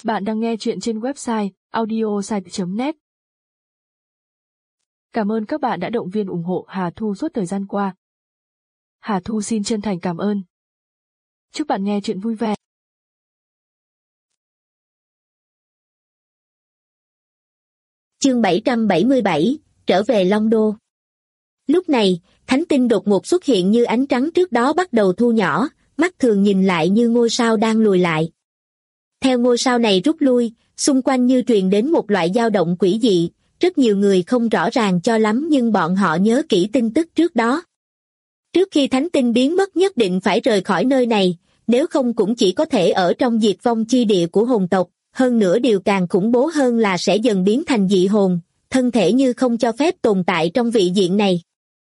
Bạn đang nghe chuyện trên website audiosite.net. Cảm ơn các bạn đã động viên ủng hộ Hà Thu suốt thời gian qua. Hà Thu xin chân thành cảm ơn. Chúc bạn nghe chuyện vui vẻ. Chương 777, trở về Long Đô. Lúc này, thánh tinh đột ngột xuất hiện như ánh trắng trước đó bắt đầu thu nhỏ, mắt thường nhìn lại như ngôi sao đang lùi lại. Theo ngôi sao này rút lui, xung quanh như truyền đến một loại dao động quỷ dị, rất nhiều người không rõ ràng cho lắm nhưng bọn họ nhớ kỹ tin tức trước đó. Trước khi thánh tinh biến mất nhất định phải rời khỏi nơi này, nếu không cũng chỉ có thể ở trong diệt vong chi địa của hồn tộc, hơn nữa điều càng khủng bố hơn là sẽ dần biến thành dị hồn, thân thể như không cho phép tồn tại trong vị diện này.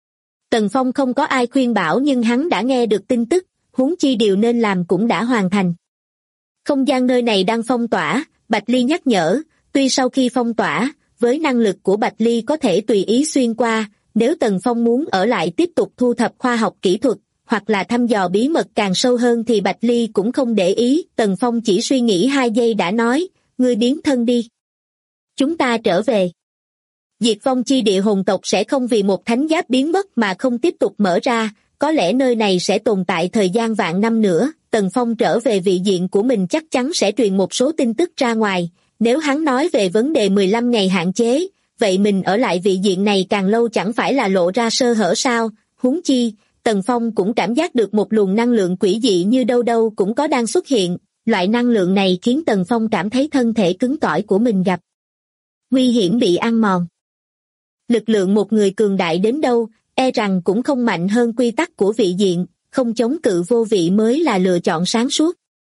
Tần Phong không có ai khuyên bảo nhưng hắn đã nghe được tin tức, huống chi điều nên làm cũng đã hoàn thành. Không gian nơi này đang phong tỏa, Bạch Ly nhắc nhở, tuy sau khi phong tỏa, với năng lực của Bạch Ly có thể tùy ý xuyên qua, nếu Tần Phong muốn ở lại tiếp tục thu thập khoa học kỹ thuật, hoặc là thăm dò bí mật càng sâu hơn thì Bạch Ly cũng không để ý, Tần Phong chỉ suy nghĩ 2 giây đã nói, ngươi biến thân đi. Chúng ta trở về. Diệt vong chi địa hồn tộc sẽ không vì một thánh giáp biến mất mà không tiếp tục mở ra, có lẽ nơi này sẽ tồn tại thời gian vạn năm nữa. Tần Phong trở về vị diện của mình chắc chắn sẽ truyền một số tin tức ra ngoài, nếu hắn nói về vấn đề 15 ngày hạn chế, vậy mình ở lại vị diện này càng lâu chẳng phải là lộ ra sơ hở sao, huống chi, Tần Phong cũng cảm giác được một luồng năng lượng quỷ dị như đâu đâu cũng có đang xuất hiện, loại năng lượng này khiến Tần Phong cảm thấy thân thể cứng cỏi của mình gặp nguy hiểm bị ăn mòn. Lực lượng một người cường đại đến đâu, e rằng cũng không mạnh hơn quy tắc của vị diện, không chống cự vô vị mới là lựa chọn sáng suốt.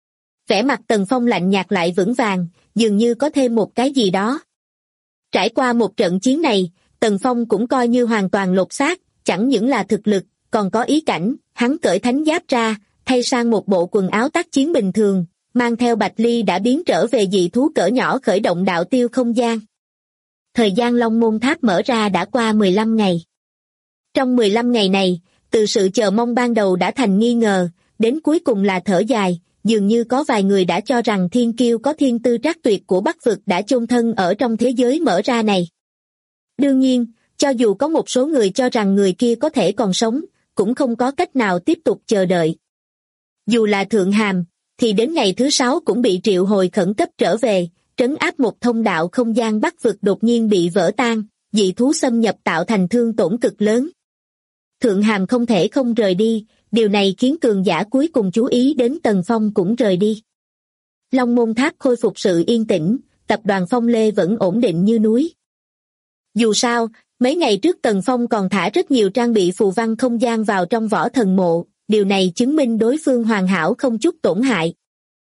Vẻ mặt Tần Phong lạnh nhạt lại vững vàng, dường như có thêm một cái gì đó. Trải qua một trận chiến này, Tần Phong cũng coi như hoàn toàn lột xác, chẳng những là thực lực, còn có ý cảnh, hắn cởi thánh giáp ra, thay sang một bộ quần áo tác chiến bình thường, mang theo Bạch Ly đã biến trở về dị thú cỡ nhỏ khởi động đạo tiêu không gian. Thời gian Long Môn Tháp mở ra đã qua 15 ngày. Trong 15 ngày này, từ sự chờ mong ban đầu đã thành nghi ngờ, đến cuối cùng là thở dài, dường như có vài người đã cho rằng thiên kiêu có thiên tư trác tuyệt của Bắc vực đã chôn thân ở trong thế giới mở ra này. Đương nhiên, cho dù có một số người cho rằng người kia có thể còn sống, cũng không có cách nào tiếp tục chờ đợi. Dù là Thượng Hàm, thì đến ngày thứ 6 cũng bị triệu hồi khẩn cấp trở về, trấn áp một thông đạo không gian Bắc vực đột nhiên bị vỡ tan, dị thú xâm nhập tạo thành thương tổn cực lớn. Thượng Hàm không thể không rời đi, điều này khiến cường giả cuối cùng chú ý đến Tần Phong cũng rời đi. Long Môn Tháp khôi phục sự yên tĩnh, tập đoàn Phong Lê vẫn ổn định như núi. Dù sao, mấy ngày trước Tần Phong còn thả rất nhiều trang bị phù văn không gian vào trong võ thần mộ, điều này chứng minh đối phương hoàn hảo không chút tổn hại.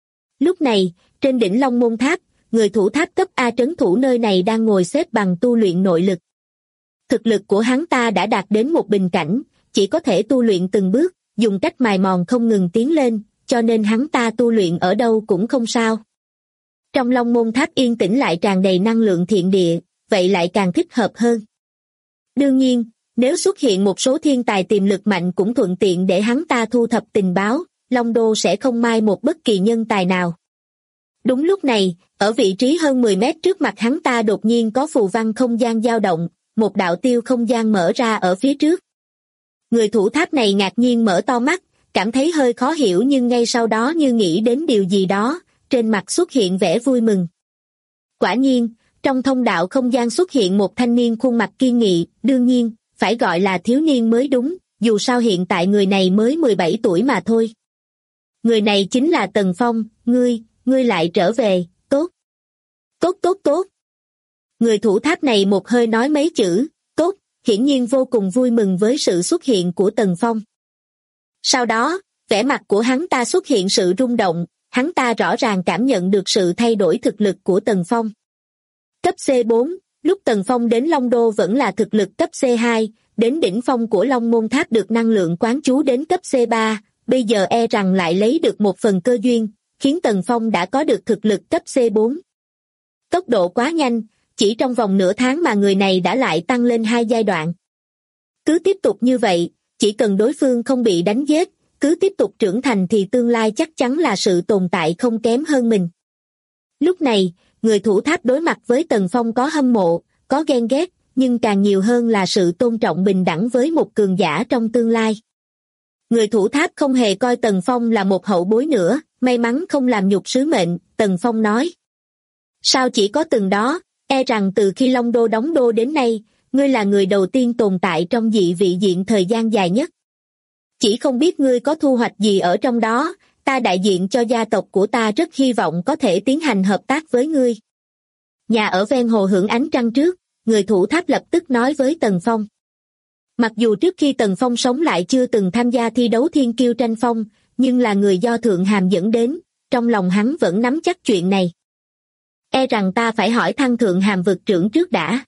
Lúc này, trên đỉnh Long Môn Tháp, người thủ tháp cấp A trấn thủ nơi này đang ngồi xếp bằng tu luyện nội lực. Thực lực của hắn ta đã đạt đến một bình cảnh, chỉ có thể tu luyện từng bước, dùng cách mài mòn không ngừng tiến lên, cho nên hắn ta tu luyện ở đâu cũng không sao. Trong Long Môn Tháp yên tĩnh lại tràn đầy năng lượng thiện địa, vậy lại càng thích hợp hơn. Đương nhiên, nếu xuất hiện một số thiên tài tiềm lực mạnh cũng thuận tiện để hắn ta thu thập tình báo, Long Đô sẽ không mai một bất kỳ nhân tài nào. Đúng lúc này, ở vị trí hơn 10 mét trước mặt hắn ta đột nhiên có phù văn không gian dao động, một đạo tiêu không gian mở ra ở phía trước. Người thủ tháp này ngạc nhiên mở to mắt, cảm thấy hơi khó hiểu nhưng ngay sau đó như nghĩ đến điều gì đó, trên mặt xuất hiện vẻ vui mừng. Quả nhiên, trong thông đạo không gian xuất hiện một thanh niên khuôn mặt kiên nghị, đương nhiên, phải gọi là thiếu niên mới đúng, dù sao hiện tại người này mới 17 tuổi mà thôi. Người này chính là Tần Phong, ngươi lại trở về, tốt. Tốt tốt tốt. Người thủ tháp này một hơi nói mấy chữ, tốt, hiển nhiên vô cùng vui mừng với sự xuất hiện của Tần Phong. Sau đó, vẻ mặt của hắn ta xuất hiện sự rung động, hắn ta rõ ràng cảm nhận được sự thay đổi thực lực của Tần Phong. Cấp C4, lúc Tần Phong đến Long Đô vẫn là thực lực cấp C2, đến đỉnh phong của Long Môn Tháp được năng lượng quán chú đến cấp C3, bây giờ e rằng lại lấy được một phần cơ duyên, khiến Tần Phong đã có được thực lực cấp C4. Tốc độ quá nhanh, chỉ trong vòng nửa tháng mà người này đã lại tăng lên 2 giai đoạn. Cứ tiếp tục như vậy, chỉ cần đối phương không bị đánh giết, cứ tiếp tục trưởng thành thì tương lai chắc chắn là sự tồn tại không kém hơn mình. Lúc này, người thủ tháp đối mặt với Tần Phong có hâm mộ, có ghen ghét, nhưng càng nhiều hơn là sự tôn trọng bình đẳng với một cường giả trong tương lai. Người thủ tháp không hề coi Tần Phong là một hậu bối nữa, may mắn không làm nhục sứ mệnh, Tần Phong nói. Sao chỉ có từng đó, e rằng từ khi Long Đô đóng đô đến nay, ngươi là người đầu tiên tồn tại trong dị vị diện thời gian dài nhất. Chỉ không biết ngươi có thu hoạch gì ở trong đó, ta đại diện cho gia tộc của ta rất hy vọng có thể tiến hành hợp tác với ngươi. Nhà ở ven hồ hưởng ánh trăng trước, người thủ tháp lập tức nói với Tần Phong. Mặc dù trước khi Tần Phong sống lại chưa từng tham gia thi đấu thiên kiêu tranh phong, nhưng là người do Thượng Hàm dẫn đến, trong lòng hắn vẫn nắm chắc chuyện này. E rằng ta phải hỏi thăm Thượng Hàm vực trưởng trước đã.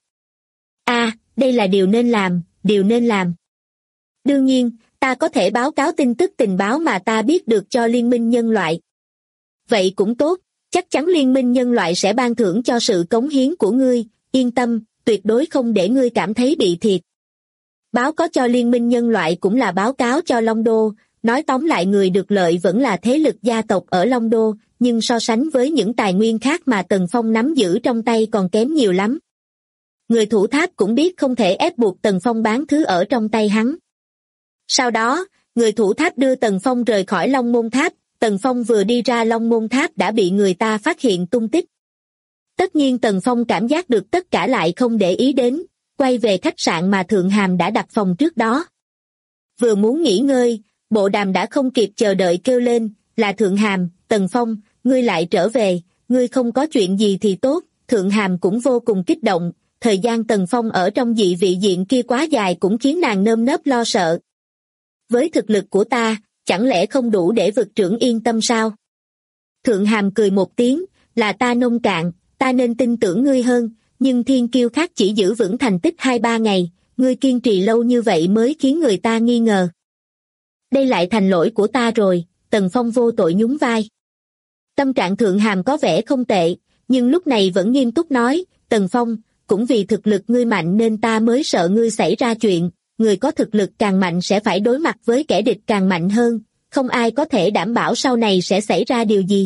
Đây là điều nên làm. Đương nhiên, ta có thể báo cáo tin tức tình báo mà ta biết được cho Liên minh nhân loại. Vậy cũng tốt, chắc chắn Liên minh nhân loại sẽ ban thưởng cho sự cống hiến của ngươi, yên tâm, tuyệt đối không để ngươi cảm thấy bị thiệt. Báo cáo cho Liên minh nhân loại cũng là báo cáo cho Long Đô, nói tóm lại người được lợi vẫn là thế lực gia tộc ở Long Đô, nhưng so sánh với những tài nguyên khác mà Tần Phong nắm giữ trong tay còn kém nhiều lắm. Người thủ tháp cũng biết không thể ép buộc Tần Phong bán thứ ở trong tay hắn. Sau đó, người thủ tháp đưa Tần Phong rời khỏi Long Môn Tháp, Tần Phong vừa đi ra Long Môn Tháp đã bị người ta phát hiện tung tích. Tất nhiên Tần Phong cảm giác được tất cả lại không để ý đến, quay về khách sạn mà Thượng Hàm đã đặt phòng trước đó. Vừa muốn nghỉ ngơi, Bộ Đàm đã không kịp chờ đợi kêu lên, là Thượng Hàm, Tần Phong, ngươi lại trở về, ngươi không có chuyện gì thì tốt. Thượng Hàm cũng vô cùng kích động, thời gian Tần Phong ở trong dị vị diện kia quá dài cũng khiến nàng nơm nớp lo sợ. Với thực lực của ta, chẳng lẽ không đủ để vực trưởng yên tâm sao? Thượng Hàm cười một tiếng, là ta nông cạn, ta nên tin tưởng ngươi hơn, nhưng thiên kiêu khác chỉ giữ vững thành tích 2-3 ngày, ngươi kiên trì lâu như vậy mới khiến người ta nghi ngờ. Đây lại thành lỗi của ta rồi, Tần Phong vô tội nhún vai. Tâm trạng Thượng Hàm có vẻ không tệ, nhưng lúc này vẫn nghiêm túc nói, Tần Phong, cũng vì thực lực ngươi mạnh nên ta mới sợ ngươi xảy ra chuyện, người có thực lực càng mạnh sẽ phải đối mặt với kẻ địch càng mạnh hơn, không ai có thể đảm bảo sau này sẽ xảy ra điều gì.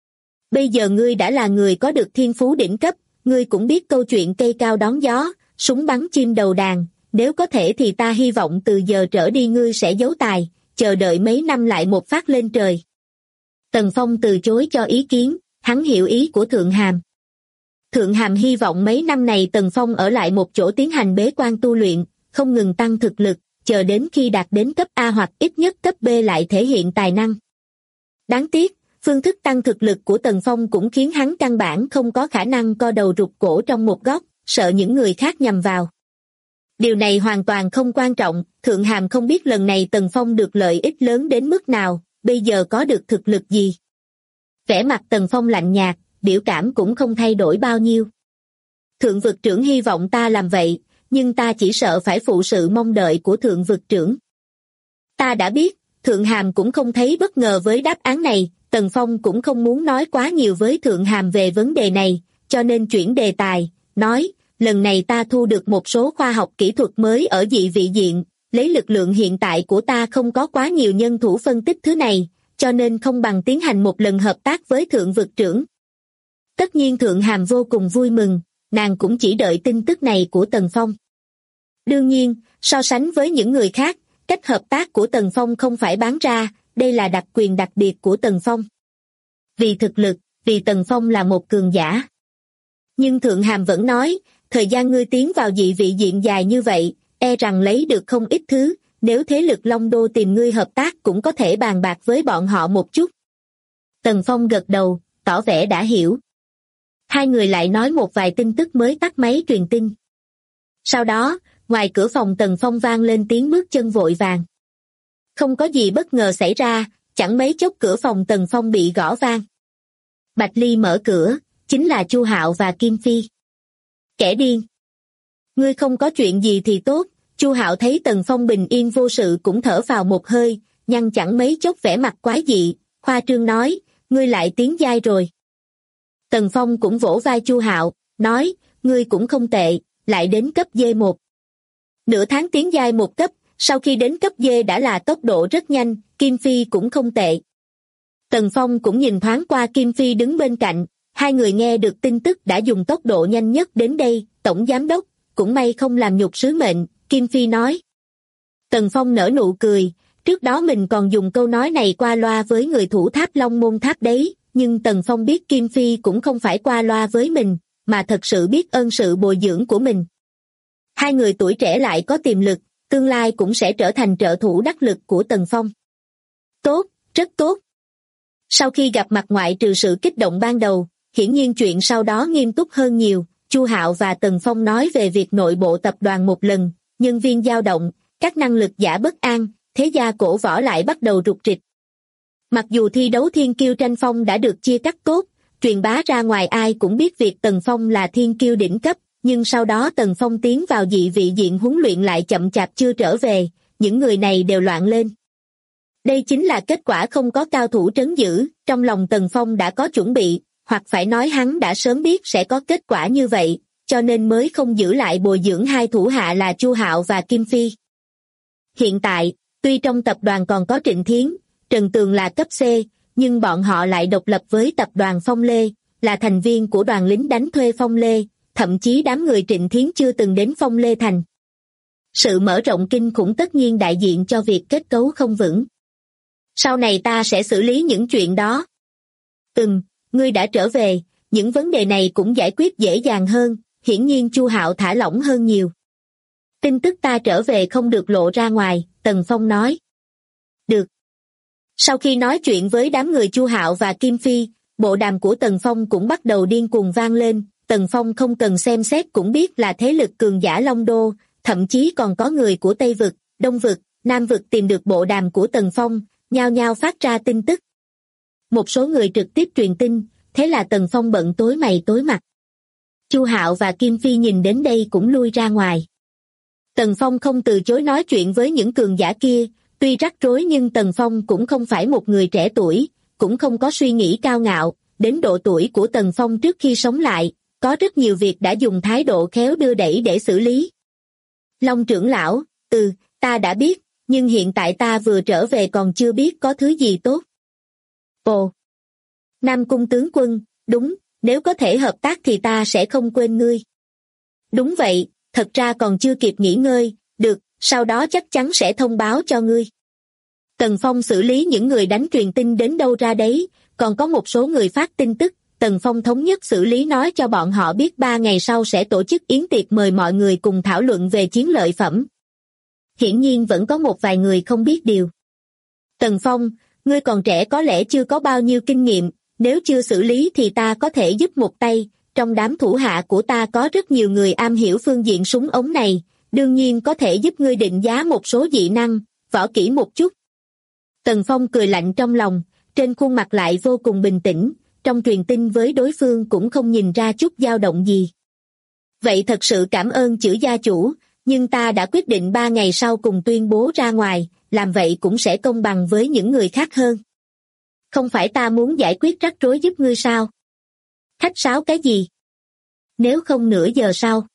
Bây giờ ngươi đã là người có được thiên phú đỉnh cấp, ngươi cũng biết câu chuyện cây cao đón gió, súng bắn chim đầu đàn, nếu có thể thì ta hy vọng từ giờ trở đi ngươi sẽ giấu tài, chờ đợi mấy năm lại một phát lên trời. Tần Phong từ chối cho ý kiến, hắn hiểu ý của Thượng Hàm. Thượng Hàm hy vọng mấy năm này Tần Phong ở lại một chỗ tiến hành bế quan tu luyện, không ngừng tăng thực lực, chờ đến khi đạt đến cấp A hoặc ít nhất cấp B lại thể hiện tài năng. Đáng tiếc, phương thức tăng thực lực của Tần Phong cũng khiến hắn căn bản không có khả năng co đầu rụt cổ trong một góc, sợ những người khác nhằm vào. Điều này hoàn toàn không quan trọng, Thượng Hàm không biết lần này Tần Phong được lợi ích lớn đến mức nào, bây giờ có được thực lực gì. Vẻ mặt Tần Phong lạnh nhạt, biểu cảm cũng không thay đổi bao nhiêu. Thượng vực trưởng hy vọng ta làm vậy, nhưng ta chỉ sợ phải phụ sự mong đợi của thượng vực trưởng. Ta đã biết, Thượng Hàm cũng không thấy bất ngờ với đáp án này, Tần Phong cũng không muốn nói quá nhiều với Thượng Hàm về vấn đề này, cho nên chuyển đề tài, nói, lần này ta thu được một số khoa học kỹ thuật mới ở dị vị diện, lấy lực lượng hiện tại của ta không có quá nhiều nhân thủ phân tích thứ này, cho nên không bằng tiến hành một lần hợp tác với thượng vực trưởng. Tất nhiên Thượng Hàm vô cùng vui mừng, nàng cũng chỉ đợi tin tức này của Tần Phong. Đương nhiên, so sánh với những người khác, cách hợp tác của Tần Phong không phải bán ra, đây là đặc quyền đặc biệt của Tần Phong. Vì thực lực, vì Tần Phong là một cường giả. Nhưng Thượng Hàm vẫn nói, thời gian ngươi tiến vào dị vị diện dài như vậy, e rằng lấy được không ít thứ, nếu thế lực Long Đô tìm ngươi hợp tác cũng có thể bàn bạc với bọn họ một chút. Tần Phong gật đầu, tỏ vẻ đã hiểu. Hai người lại nói một vài tin tức mới tắt máy truyền tin. Sau đó, ngoài cửa phòng Tần Phong vang lên tiếng bước chân vội vàng. Không có gì bất ngờ xảy ra, chẳng mấy chốc cửa phòng Tần Phong bị gõ vang. Bạch Ly mở cửa, chính là Chu Hạo và Kim Phi. Kẻ điên. Ngươi không có chuyện gì thì tốt, Chu Hạo thấy Tần Phong bình yên vô sự cũng thở vào một hơi, nhưng chẳng mấy chốc vẻ mặt quái dị, khoa trương nói, ngươi lại tiến giai rồi. Tần Phong cũng vỗ vai Chu Hạo, nói, ngươi cũng không tệ, lại đến cấp D1. Nửa tháng tiến giai một cấp, sau khi đến cấp D đã là tốc độ rất nhanh, Kim Phi cũng không tệ. Tần Phong cũng nhìn thoáng qua Kim Phi đứng bên cạnh, Hai người nghe được tin tức đã dùng tốc độ nhanh nhất đến đây. Tổng giám đốc, cũng may không làm nhục sứ mệnh, Kim Phi nói. Tần Phong nở nụ cười, trước đó mình còn dùng câu nói này qua loa với người thủ tháp Long Môn Tháp đấy, nhưng Tần Phong biết Kim Phi cũng không phải qua loa với mình, mà thật sự biết ơn sự bồi dưỡng của mình. Hai người tuổi trẻ lại có tiềm lực, tương lai cũng sẽ trở thành trợ thủ đắc lực của Tần Phong. Tốt, rất tốt. Sau khi gặp mặt ngoại trừ sự kích động ban đầu, hiển nhiên chuyện sau đó nghiêm túc hơn nhiều. Chu Hạo và Tần Phong nói về việc nội bộ tập đoàn một lần, nhân viên dao động, các năng lực giả bất an, thế gia cổ võ lại bắt đầu rục rịch. Mặc dù thi đấu thiên kiêu tranh phong đã được chia cắt tốt, truyền bá ra ngoài ai cũng biết việc Tần Phong là thiên kiêu đỉnh cấp, nhưng sau đó Tần Phong tiến vào dị vị diện huấn luyện lại chậm chạp chưa trở về, những người này đều loạn lên. Đây chính là kết quả không có cao thủ trấn giữ, trong lòng Tần Phong đã có chuẩn bị, hoặc phải nói hắn đã sớm biết sẽ có kết quả như vậy, cho nên mới không giữ lại bồi dưỡng hai thủ hạ là Chu Hạo và Kim Phi. Hiện tại, tuy trong tập đoàn còn có Trịnh Thiến, Trần Tường là cấp C, nhưng bọn họ lại độc lập với tập đoàn Phong Lê, là thành viên của đoàn lính đánh thuê Phong Lê, thậm chí đám người Trịnh Thiến chưa từng đến Phong Lê Thành. Sự mở rộng kinh khủng tất nhiên đại diện cho việc kết cấu không vững. Sau này ta sẽ xử lý những chuyện đó. Ngươi đã trở về, những vấn đề này cũng giải quyết dễ dàng hơn, hiển nhiên Chu Hạo thả lỏng hơn nhiều. Tin tức ta trở về không được lộ ra ngoài, Tần Phong nói. Được. Sau khi nói chuyện với đám người Chu Hạo và Kim Phi, bộ đàm của Tần Phong cũng bắt đầu điên cuồng vang lên. Tần Phong không cần xem xét cũng biết là thế lực cường giả Long Đô, thậm chí còn có người của Tây Vực, Đông Vực, Nam Vực tìm được bộ đàm của Tần Phong, nhao nhao phát ra tin tức. Một số người trực tiếp truyền tin, thế là Tần Phong bận tối mày tối mặt. Chu Hạo và Kim Phi nhìn đến đây cũng lui ra ngoài. Tần Phong không từ chối nói chuyện với những cường giả kia, tuy rắc rối nhưng Tần Phong cũng không phải một người trẻ tuổi, cũng không có suy nghĩ cao ngạo, đến độ tuổi của Tần Phong trước khi sống lại, có rất nhiều việc đã dùng thái độ khéo đưa đẩy để xử lý. Long trưởng lão, ta đã biết, nhưng hiện tại ta vừa trở về còn chưa biết có thứ gì tốt. Ồ! Nam Cung tướng quân, đúng, nếu có thể hợp tác thì ta sẽ không quên ngươi. Đúng vậy, thật ra còn chưa kịp nghỉ ngơi, được, sau đó chắc chắn sẽ thông báo cho ngươi. Tần Phong xử lý những người đánh truyền tin đến đâu ra đấy, còn có một số người phát tin tức, Tần Phong thống nhất xử lý nói cho bọn họ biết 3 ngày sau sẽ tổ chức yến tiệc mời mọi người cùng thảo luận về chiến lợi phẩm. Hiển nhiên vẫn có một vài người không biết điều. Tần Phong, ngươi còn trẻ có lẽ chưa có bao nhiêu kinh nghiệm, nếu chưa xử lý thì ta có thể giúp một tay, trong đám thủ hạ của ta có rất nhiều người am hiểu phương diện súng ống này, đương nhiên có thể giúp ngươi định giá một số dị năng, võ kỹ một chút. Tần Phong cười lạnh trong lòng, trên khuôn mặt lại vô cùng bình tĩnh, trong truyền tin với đối phương cũng không nhìn ra chút dao động gì. Vậy thật sự cảm ơn chữ gia chủ, nhưng ta đã quyết định 3 ngày sau cùng tuyên bố ra ngoài, làm vậy cũng sẽ công bằng với những người khác hơn. Không phải ta muốn giải quyết rắc rối giúp ngươi sao? Khách sáo cái gì? Nếu không nửa giờ sau.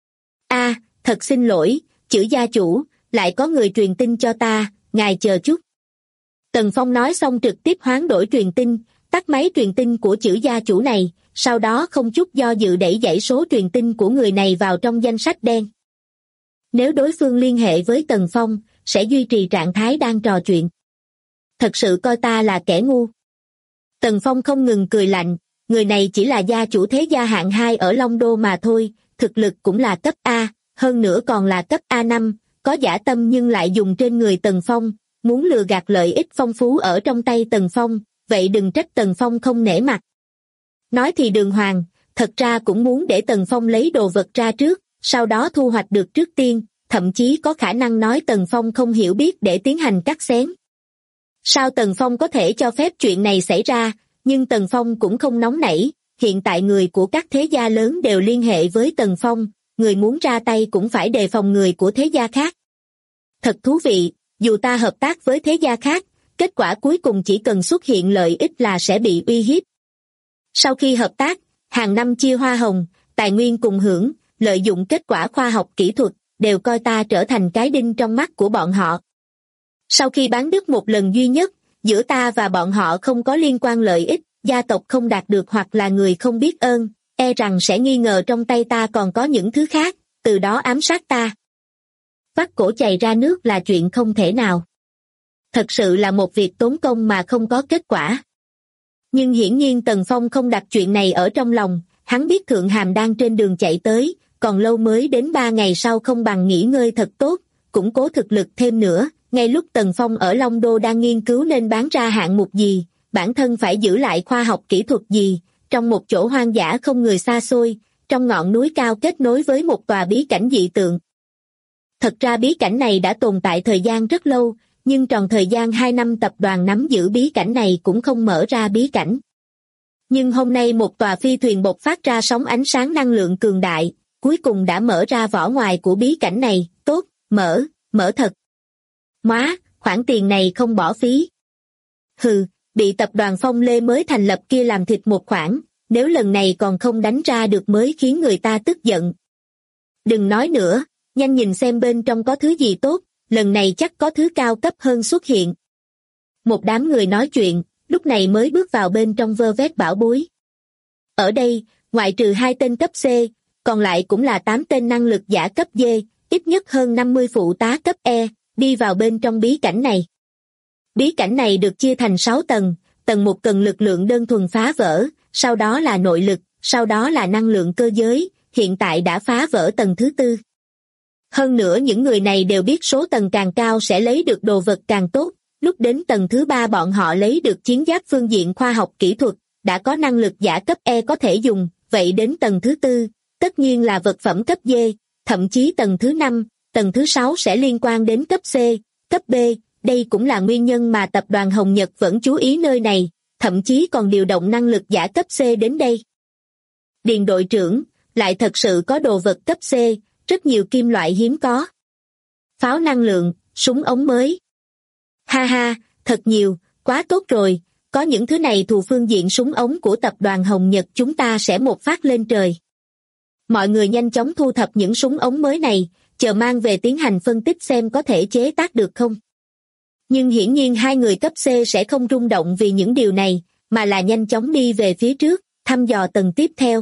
Thật xin lỗi, chữ gia chủ, lại có người truyền tin cho ta, ngài chờ chút. Tần Phong nói xong trực tiếp hoán đổi truyền tin, tắt máy truyền tin của chữ gia chủ này, sau đó không chút do dự đẩy dãy số truyền tin của người này vào trong danh sách đen. Nếu đối phương liên hệ với Tần Phong, sẽ duy trì trạng thái đang trò chuyện. Thật sự coi ta là kẻ ngu. Tần Phong không ngừng cười lạnh, người này chỉ là gia chủ thế gia hạng 2 ở Long Đô mà thôi, thực lực cũng là cấp A, hơn nữa còn là cấp A5, có dã tâm nhưng lại dùng trên người Tần Phong, muốn lừa gạt lợi ích phong phú ở trong tay Tần Phong, vậy đừng trách Tần Phong không nể mặt. Nói thì đường hoàng, thật ra cũng muốn để Tần Phong lấy đồ vật ra trước, sau đó thu hoạch được trước tiên, thậm chí có khả năng nói Tần Phong không hiểu biết để tiến hành cắt xén. Sao Tần Phong có thể cho phép chuyện này xảy ra, nhưng Tần Phong cũng không nóng nảy, hiện tại người của các thế gia lớn đều liên hệ với Tần Phong, người muốn ra tay cũng phải đề phòng người của thế gia khác. Thật thú vị, dù ta hợp tác với thế gia khác, kết quả cuối cùng chỉ cần xuất hiện lợi ích là sẽ bị uy hiếp. Sau khi hợp tác, hàng năm chia hoa hồng, tài nguyên cùng hưởng, lợi dụng kết quả khoa học kỹ thuật, đều coi ta trở thành cái đinh trong mắt của bọn họ. Sau khi bán đứt một lần duy nhất, giữa ta và bọn họ không có liên quan lợi ích, gia tộc không đạt được hoặc là người không biết ơn, e rằng sẽ nghi ngờ trong tay ta còn có những thứ khác, từ đó ám sát ta. Vắt cổ chày ra nước là chuyện không thể nào. Thật sự là một việc tốn công mà không có kết quả. Nhưng hiển nhiên Tần Phong không đặt chuyện này ở trong lòng, hắn biết Thượng Hàm đang trên đường chạy tới, còn lâu mới đến 3 ngày sau không bằng nghỉ ngơi thật tốt, củng cố thực lực thêm nữa. Ngay lúc Tần Phong ở Long Đô đang nghiên cứu nên bán ra hạng mục gì, bản thân phải giữ lại khoa học kỹ thuật gì, trong một chỗ hoang dã không người xa xôi, trong ngọn núi cao kết nối với một tòa bí cảnh dị tượng. Thật ra bí cảnh này đã tồn tại thời gian rất lâu, nhưng tròn thời gian 2 năm tập đoàn nắm giữ bí cảnh này cũng không mở ra bí cảnh. Nhưng hôm nay một tòa phi thuyền bộc phát ra sóng ánh sáng năng lượng cường đại, cuối cùng đã mở ra vỏ ngoài của bí cảnh này, tốt, mở thật. Móa, khoản tiền này không bỏ phí. Hừ, bị tập đoàn Phong Lê mới thành lập kia làm thịt một khoản, nếu lần này còn không đánh ra được mới khiến người ta tức giận. Đừng nói nữa, nhanh nhìn xem bên trong có thứ gì tốt, lần này chắc có thứ cao cấp hơn xuất hiện. Một đám người nói chuyện, lúc này mới bước vào bên trong vơ vét bảo bối. Ở đây, ngoại trừ 2 tên cấp C, còn lại cũng là 8 tên năng lực giả cấp D, ít nhất hơn 50 phụ tá cấp E, đi vào bên trong bí cảnh này. Bí cảnh này được chia thành 6 tầng, tầng 1 cần lực lượng đơn thuần phá vỡ, sau đó là nội lực, sau đó là năng lượng cơ giới, hiện tại đã phá vỡ tầng thứ 4. Hơn nữa những người này đều biết số tầng càng cao sẽ lấy được đồ vật càng tốt, lúc đến tầng thứ 3 bọn họ lấy được chiến giáp phương diện khoa học kỹ thuật, đã có năng lực giả cấp E có thể dùng, vậy đến tầng thứ 4, tất nhiên là vật phẩm cấp D, thậm chí tầng thứ 5, tầng thứ 6 sẽ liên quan đến cấp C, cấp B, đây cũng là nguyên nhân mà tập đoàn Hồng Nhật vẫn chú ý nơi này, thậm chí còn điều động năng lực giả cấp C đến đây. Điền đội trưởng, lại thật sự có đồ vật cấp C, rất nhiều kim loại hiếm có. Pháo năng lượng, súng ống mới. Ha ha, thật nhiều, quá tốt rồi, có những thứ này thuộc phương diện súng ống của tập đoàn Hồng Nhật chúng ta sẽ một phát lên trời. Mọi người nhanh chóng thu thập những súng ống mới này, chờ mang về tiến hành phân tích xem có thể chế tác được không. Nhưng hiển nhiên 2 người cấp C sẽ không rung động vì những điều này, mà là nhanh chóng đi về phía trước, thăm dò tầng tiếp theo.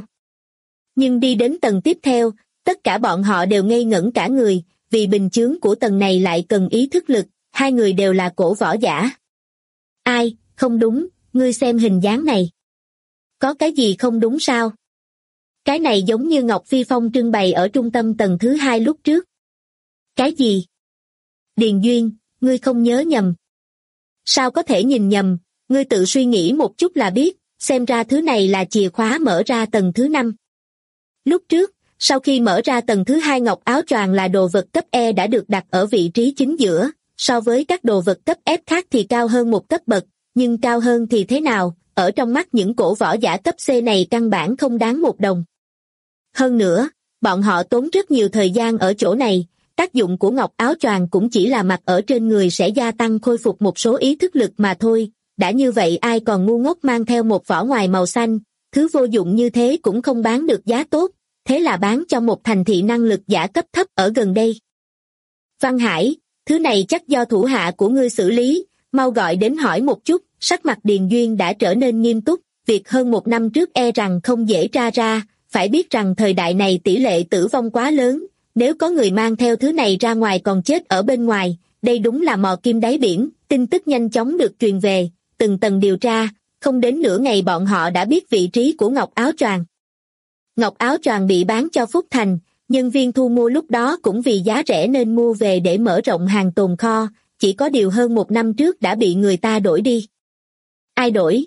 Nhưng đi đến tầng tiếp theo, tất cả bọn họ đều ngây ngẩn cả người, vì bình chướng của tầng này lại cần ý thức lực, 2 người đều là cổ võ giả. Ai, không đúng, ngươi xem hình dáng này. Có cái gì không đúng sao? Cái này giống như Ngọc Phi Phong trưng bày ở trung tâm tầng thứ 2 lúc trước. Cái gì? Điền Duyên, ngươi không nhớ nhầm. Sao có thể nhìn nhầm, ngươi tự suy nghĩ một chút là biết, xem ra thứ này là chìa khóa mở ra tầng thứ 5. Lúc trước, sau khi mở ra tầng thứ 2 ngọc áo choàng là đồ vật cấp E đã được đặt ở vị trí chính giữa, so với các đồ vật cấp F khác thì cao hơn một cấp bậc, nhưng cao hơn thì thế nào, ở trong mắt những cổ võ giả cấp C này căn bản không đáng một đồng. Hơn nữa, bọn họ tốn rất nhiều thời gian ở chỗ này, tác dụng của ngọc áo choàng cũng chỉ là mặc ở trên người sẽ gia tăng khôi phục một số ý thức lực mà thôi, đã như vậy ai còn ngu ngốc mang theo một vỏ ngoài màu xanh, thứ vô dụng như thế cũng không bán được giá tốt, thế là bán cho một thành thị năng lực giả cấp thấp ở gần đây. Văn Hải, thứ này chắc do thủ hạ của ngươi xử lý, mau gọi đến hỏi một chút, sắc mặt Điền Duyên đã trở nên nghiêm túc, việc hơn 1 năm trước e rằng không dễ tra ra, phải biết rằng thời đại này tỷ lệ tử vong quá lớn, nếu có người mang theo thứ này ra ngoài còn chết ở bên ngoài, đây đúng là mò kim đáy biển, tin tức nhanh chóng được truyền về, từng tầng điều tra, không đến nửa ngày bọn họ đã biết vị trí của ngọc áo choàng. Ngọc áo choàng bị bán cho Phúc Thành, nhân viên thu mua lúc đó cũng vì giá rẻ nên mua về để mở rộng hàng tồn kho, chỉ có điều hơn 1 năm trước đã bị người ta đổi đi. Ai đổi?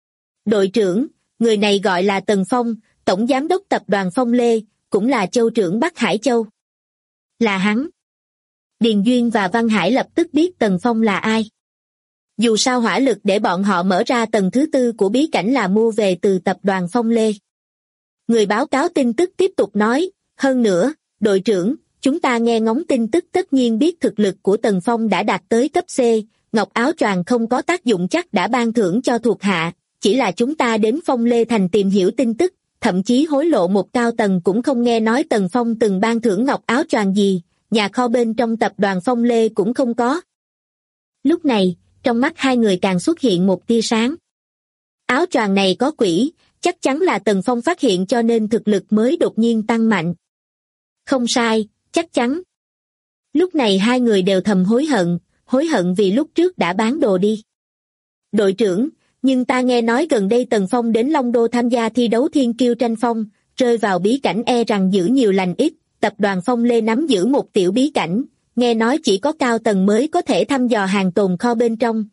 Đội trưởng, người này gọi là Tần Phong, tổng giám đốc tập đoàn Phong Lê, cũng là châu trưởng Bắc Hải Châu. Là hắn. Điền Duyên và Văn Hải lập tức biết Tần Phong là ai. Dù sao hỏa lực để bọn họ mở ra tầng thứ 4 của bí cảnh là mua về từ tập đoàn Phong Lê. Người báo cáo tin tức tiếp tục nói, hơn nữa, đội trưởng, chúng ta nghe ngóng tin tức tất nhiên biết thực lực của Tần Phong đã đạt tới cấp C, ngọc áo choàng không có tác dụng chắc đã ban thưởng cho thuộc hạ, chỉ là chúng ta đến Phong Lê Thành tìm hiểu tin tức, thậm chí hối lộ một cao tầng cũng không nghe nói Tần Phong từng ban thưởng ngọc áo choàng gì, nhà kho bên trong tập đoàn Phong Lê cũng không có. Lúc này, trong mắt 2 người càng xuất hiện một tia sáng. áo choàng này có quỷ, chắc chắn là Tần Phong phát hiện cho nên thực lực mới đột nhiên tăng mạnh. Không sai, chắc chắn. Lúc này hai người đều thầm hối hận vì lúc trước đã bán đồ đi. Đội trưởng, nhưng ta nghe nói gần đây Tần Phong đến Long Đô tham gia thi đấu thiên kiêu tranh phong, rơi vào bí cảnh e rằng giữ nhiều lành ít, tập đoàn Phong Lê nắm giữ một tiểu bí cảnh, nghe nói chỉ có cao tầng mới có thể thăm dò hàng tồn kho bên trong,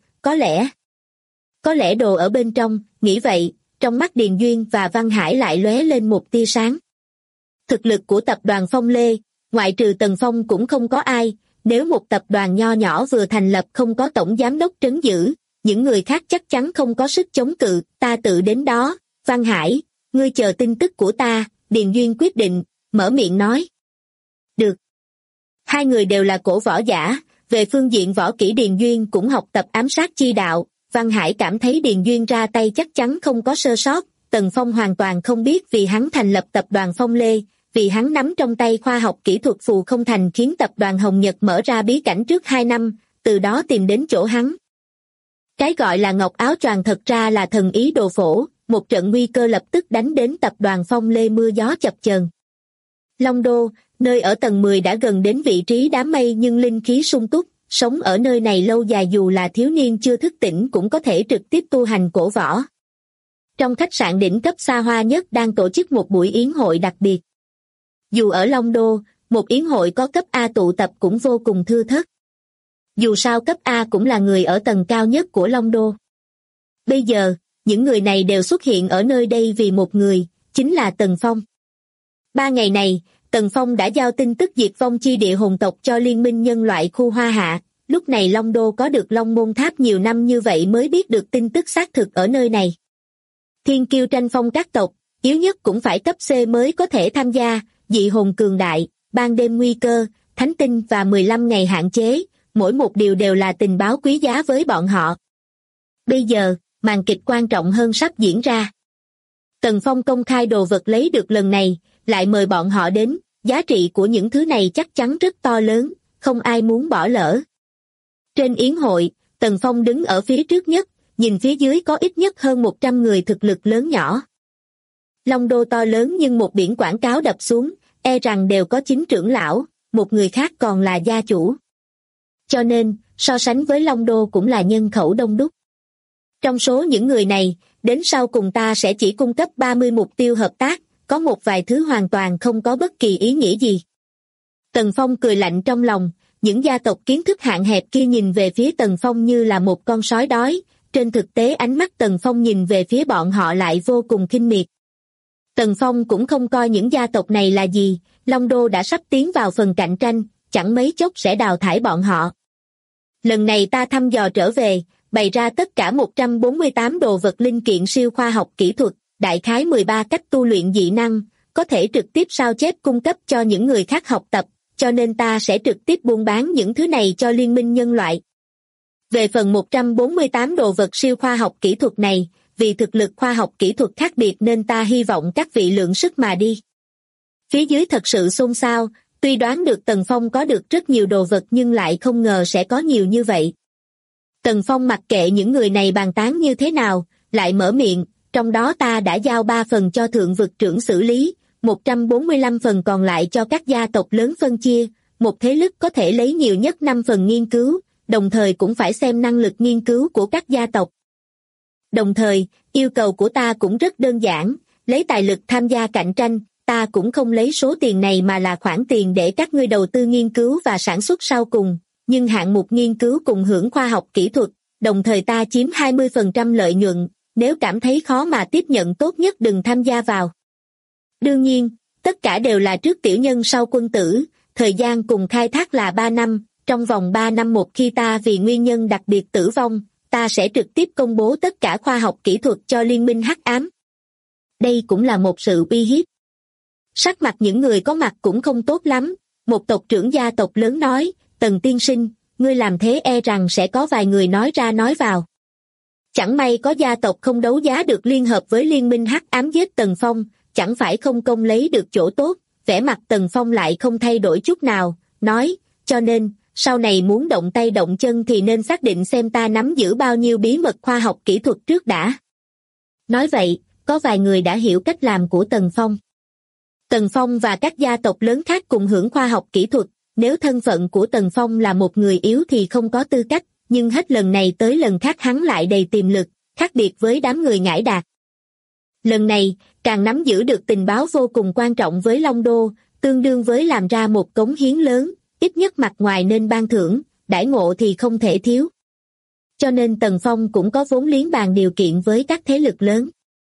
có lẽ đồ ở bên trong, nghĩ vậy, trong mắt Điền Duyên và Văn Hải lại lóe lên một tia sáng. Thực lực của tập đoàn Phong Lê, ngoại trừ Tần Phong cũng không có ai, nếu một tập đoàn nho nhỏ vừa thành lập không có tổng giám đốc trấn giữ, những người khác chắc chắn không có sức chống cự, ta tự đến đó, Văn Hải, ngươi chờ tin tức của ta, Điền Duyên quyết định, mở miệng nói. Được. Hai người đều là cổ võ giả, về phương diện võ kỹ Điền Duyên cũng học tập ám sát chi đạo, Văn Hải cảm thấy Điền Duyên ra tay chắc chắn không có sơ sót, Tần Phong hoàn toàn không biết vì hắn thành lập tập đoàn Phong Lê, vì hắn nắm trong tay khoa học kỹ thuật phù không thành khiến tập đoàn Hồng Nhật mở ra bí cảnh trước 2 năm, từ đó tìm đến chỗ hắn. Cái gọi là ngọc áo choàng thật ra là thần ý đồ phổ, một trận nguy cơ lập tức đánh đến tập đoàn Phong Lê mưa gió chập chờn. Long Đô, nơi ở tầng 10 đã gần đến vị trí đám mây nhưng linh khí sung túc, sống ở nơi này lâu dài dù là thiếu niên chưa thức tỉnh cũng có thể trực tiếp tu hành cổ võ. Trong khách sạn đỉnh cấp xa hoa nhất đang tổ chức một buổi yến hội đặc biệt. Dù ở Long Đô, một yến hội có cấp A tụ tập cũng vô cùng thưa thớt. Dù sao cấp A cũng là người ở tầng cao nhất của Long Đô. Bây giờ, những người này đều xuất hiện ở nơi đây vì một người, chính là Tần Phong. 3 ngày này, Tần Phong đã giao tin tức diệt vong chi địa hồn tộc cho Liên minh nhân loại khu Hoa Hạ, lúc này Long Đô có được Long Môn Tháp nhiều năm như vậy mới biết được tin tức xác thực ở nơi này. Thiên kiêu tranh phong các tộc, yếu nhất cũng phải cấp C mới có thể tham gia, dị hồn cường đại, ban đêm nguy cơ, thánh tinh và 15 ngày hạn chế, mỗi một điều đều là tình báo quý giá với bọn họ. Bây giờ, màn kịch quan trọng hơn sắp diễn ra. Tần Phong công khai đồ vật lấy được lần này, lại mời bọn họ đến, giá trị của những thứ này chắc chắn rất to lớn, không ai muốn bỏ lỡ. Trên yến hội, Tần Phong đứng ở phía trước nhất, nhìn phía dưới có ít nhất hơn 100 người thực lực lớn nhỏ. Long Đô to lớn nhưng một biển quảng cáo đập xuống, e rằng đều có 9 trưởng lão, một người khác còn là gia chủ. Cho nên, so sánh với Long Đô cũng là nhân khẩu đông đúc. Trong số những người này, đến sau cùng ta sẽ chỉ cung cấp 30 mục tiêu hợp tác, có một vài thứ hoàn toàn không có bất kỳ ý nghĩa gì. Tần Phong cười lạnh trong lòng, những gia tộc kiến thức hạn hẹp kia nhìn về phía Tần Phong như là một con sói đói, trên thực tế ánh mắt Tần Phong nhìn về phía bọn họ lại vô cùng khinh miệt. Tần Phong cũng không coi những gia tộc này là gì, Long Đô đã sắp tiến vào phần cạnh tranh, chẳng mấy chốc sẽ đào thải bọn họ. Lần này ta thăm dò trở về, bày ra tất cả 148 đồ vật linh kiện siêu khoa học kỹ thuật, đại khái 13 cách tu luyện dị năng, có thể trực tiếp sao chép cung cấp cho những người khác học tập, cho nên ta sẽ trực tiếp buôn bán những thứ này cho liên minh nhân loại. Về phần 148 đồ vật siêu khoa học kỹ thuật này, vì thực lực khoa học kỹ thuật khác biệt nên ta hy vọng các vị lượng sức mà đi. Phía dưới thật sự xôn xao, tuy đoán được Tần Phong có được rất nhiều đồ vật nhưng lại không ngờ sẽ có nhiều như vậy. Tần Phong mặc kệ những người này bàn tán như thế nào, lại mở miệng, trong đó ta đã giao 3 phần cho thượng vực trưởng xử lý, 145 phần còn lại cho các gia tộc lớn phân chia, một thế lực có thể lấy nhiều nhất 5 phần nghiên cứu, đồng thời cũng phải xem năng lực nghiên cứu của các gia tộc. Đồng thời, yêu cầu của ta cũng rất đơn giản, lấy tài lực tham gia cạnh tranh, ta cũng không lấy số tiền này mà là khoản tiền để các ngươi đầu tư nghiên cứu và sản xuất sau cùng, nhưng hạng mục nghiên cứu cùng hưởng khoa học kỹ thuật, đồng thời ta chiếm 20% lợi nhuận, nếu cảm thấy khó mà tiếp nhận tốt nhất đừng tham gia vào. Đương nhiên, tất cả đều là trước tiểu nhân sau quân tử, thời gian cùng khai thác là 3 năm, trong vòng 3 năm một khi ta vì nguyên nhân đặc biệt tử vong, ta sẽ trực tiếp công bố tất cả khoa học kỹ thuật cho liên minh hắc ám. Đây cũng là một sự uy hiếp. Sắc mặt những người có mặt cũng không tốt lắm, một tộc trưởng gia tộc lớn nói, Tần tiên sinh, ngươi làm thế e rằng sẽ có vài người nói ra nói vào. Chẳng may có gia tộc không đấu giá được liên hợp với liên minh hắc ám giết Tần Phong, chẳng phải không công lấy được chỗ tốt, vẻ mặt Tần Phong lại không thay đổi chút nào, nói, cho nên, sau này muốn động tay động chân thì nên xác định xem ta nắm giữ bao nhiêu bí mật khoa học kỹ thuật trước đã. Nói vậy, có vài người đã hiểu cách làm của Tần Phong. Tần Phong và các gia tộc lớn khác cùng hưởng khoa học kỹ thuật, nếu thân phận của Tần Phong là một người yếu thì không có tư cách, nhưng hết lần này tới lần khác hắn lại đầy tiềm lực, khác biệt với đám người ngải đạt. Lần này, càng nắm giữ được tình báo vô cùng quan trọng với Long Đô, tương đương với làm ra một cống hiến lớn, ít nhất mặt ngoài nên ban thưởng, đãi ngộ thì không thể thiếu. Cho nên Tần Phong cũng có vốn liếng bàn điều kiện với các thế lực lớn.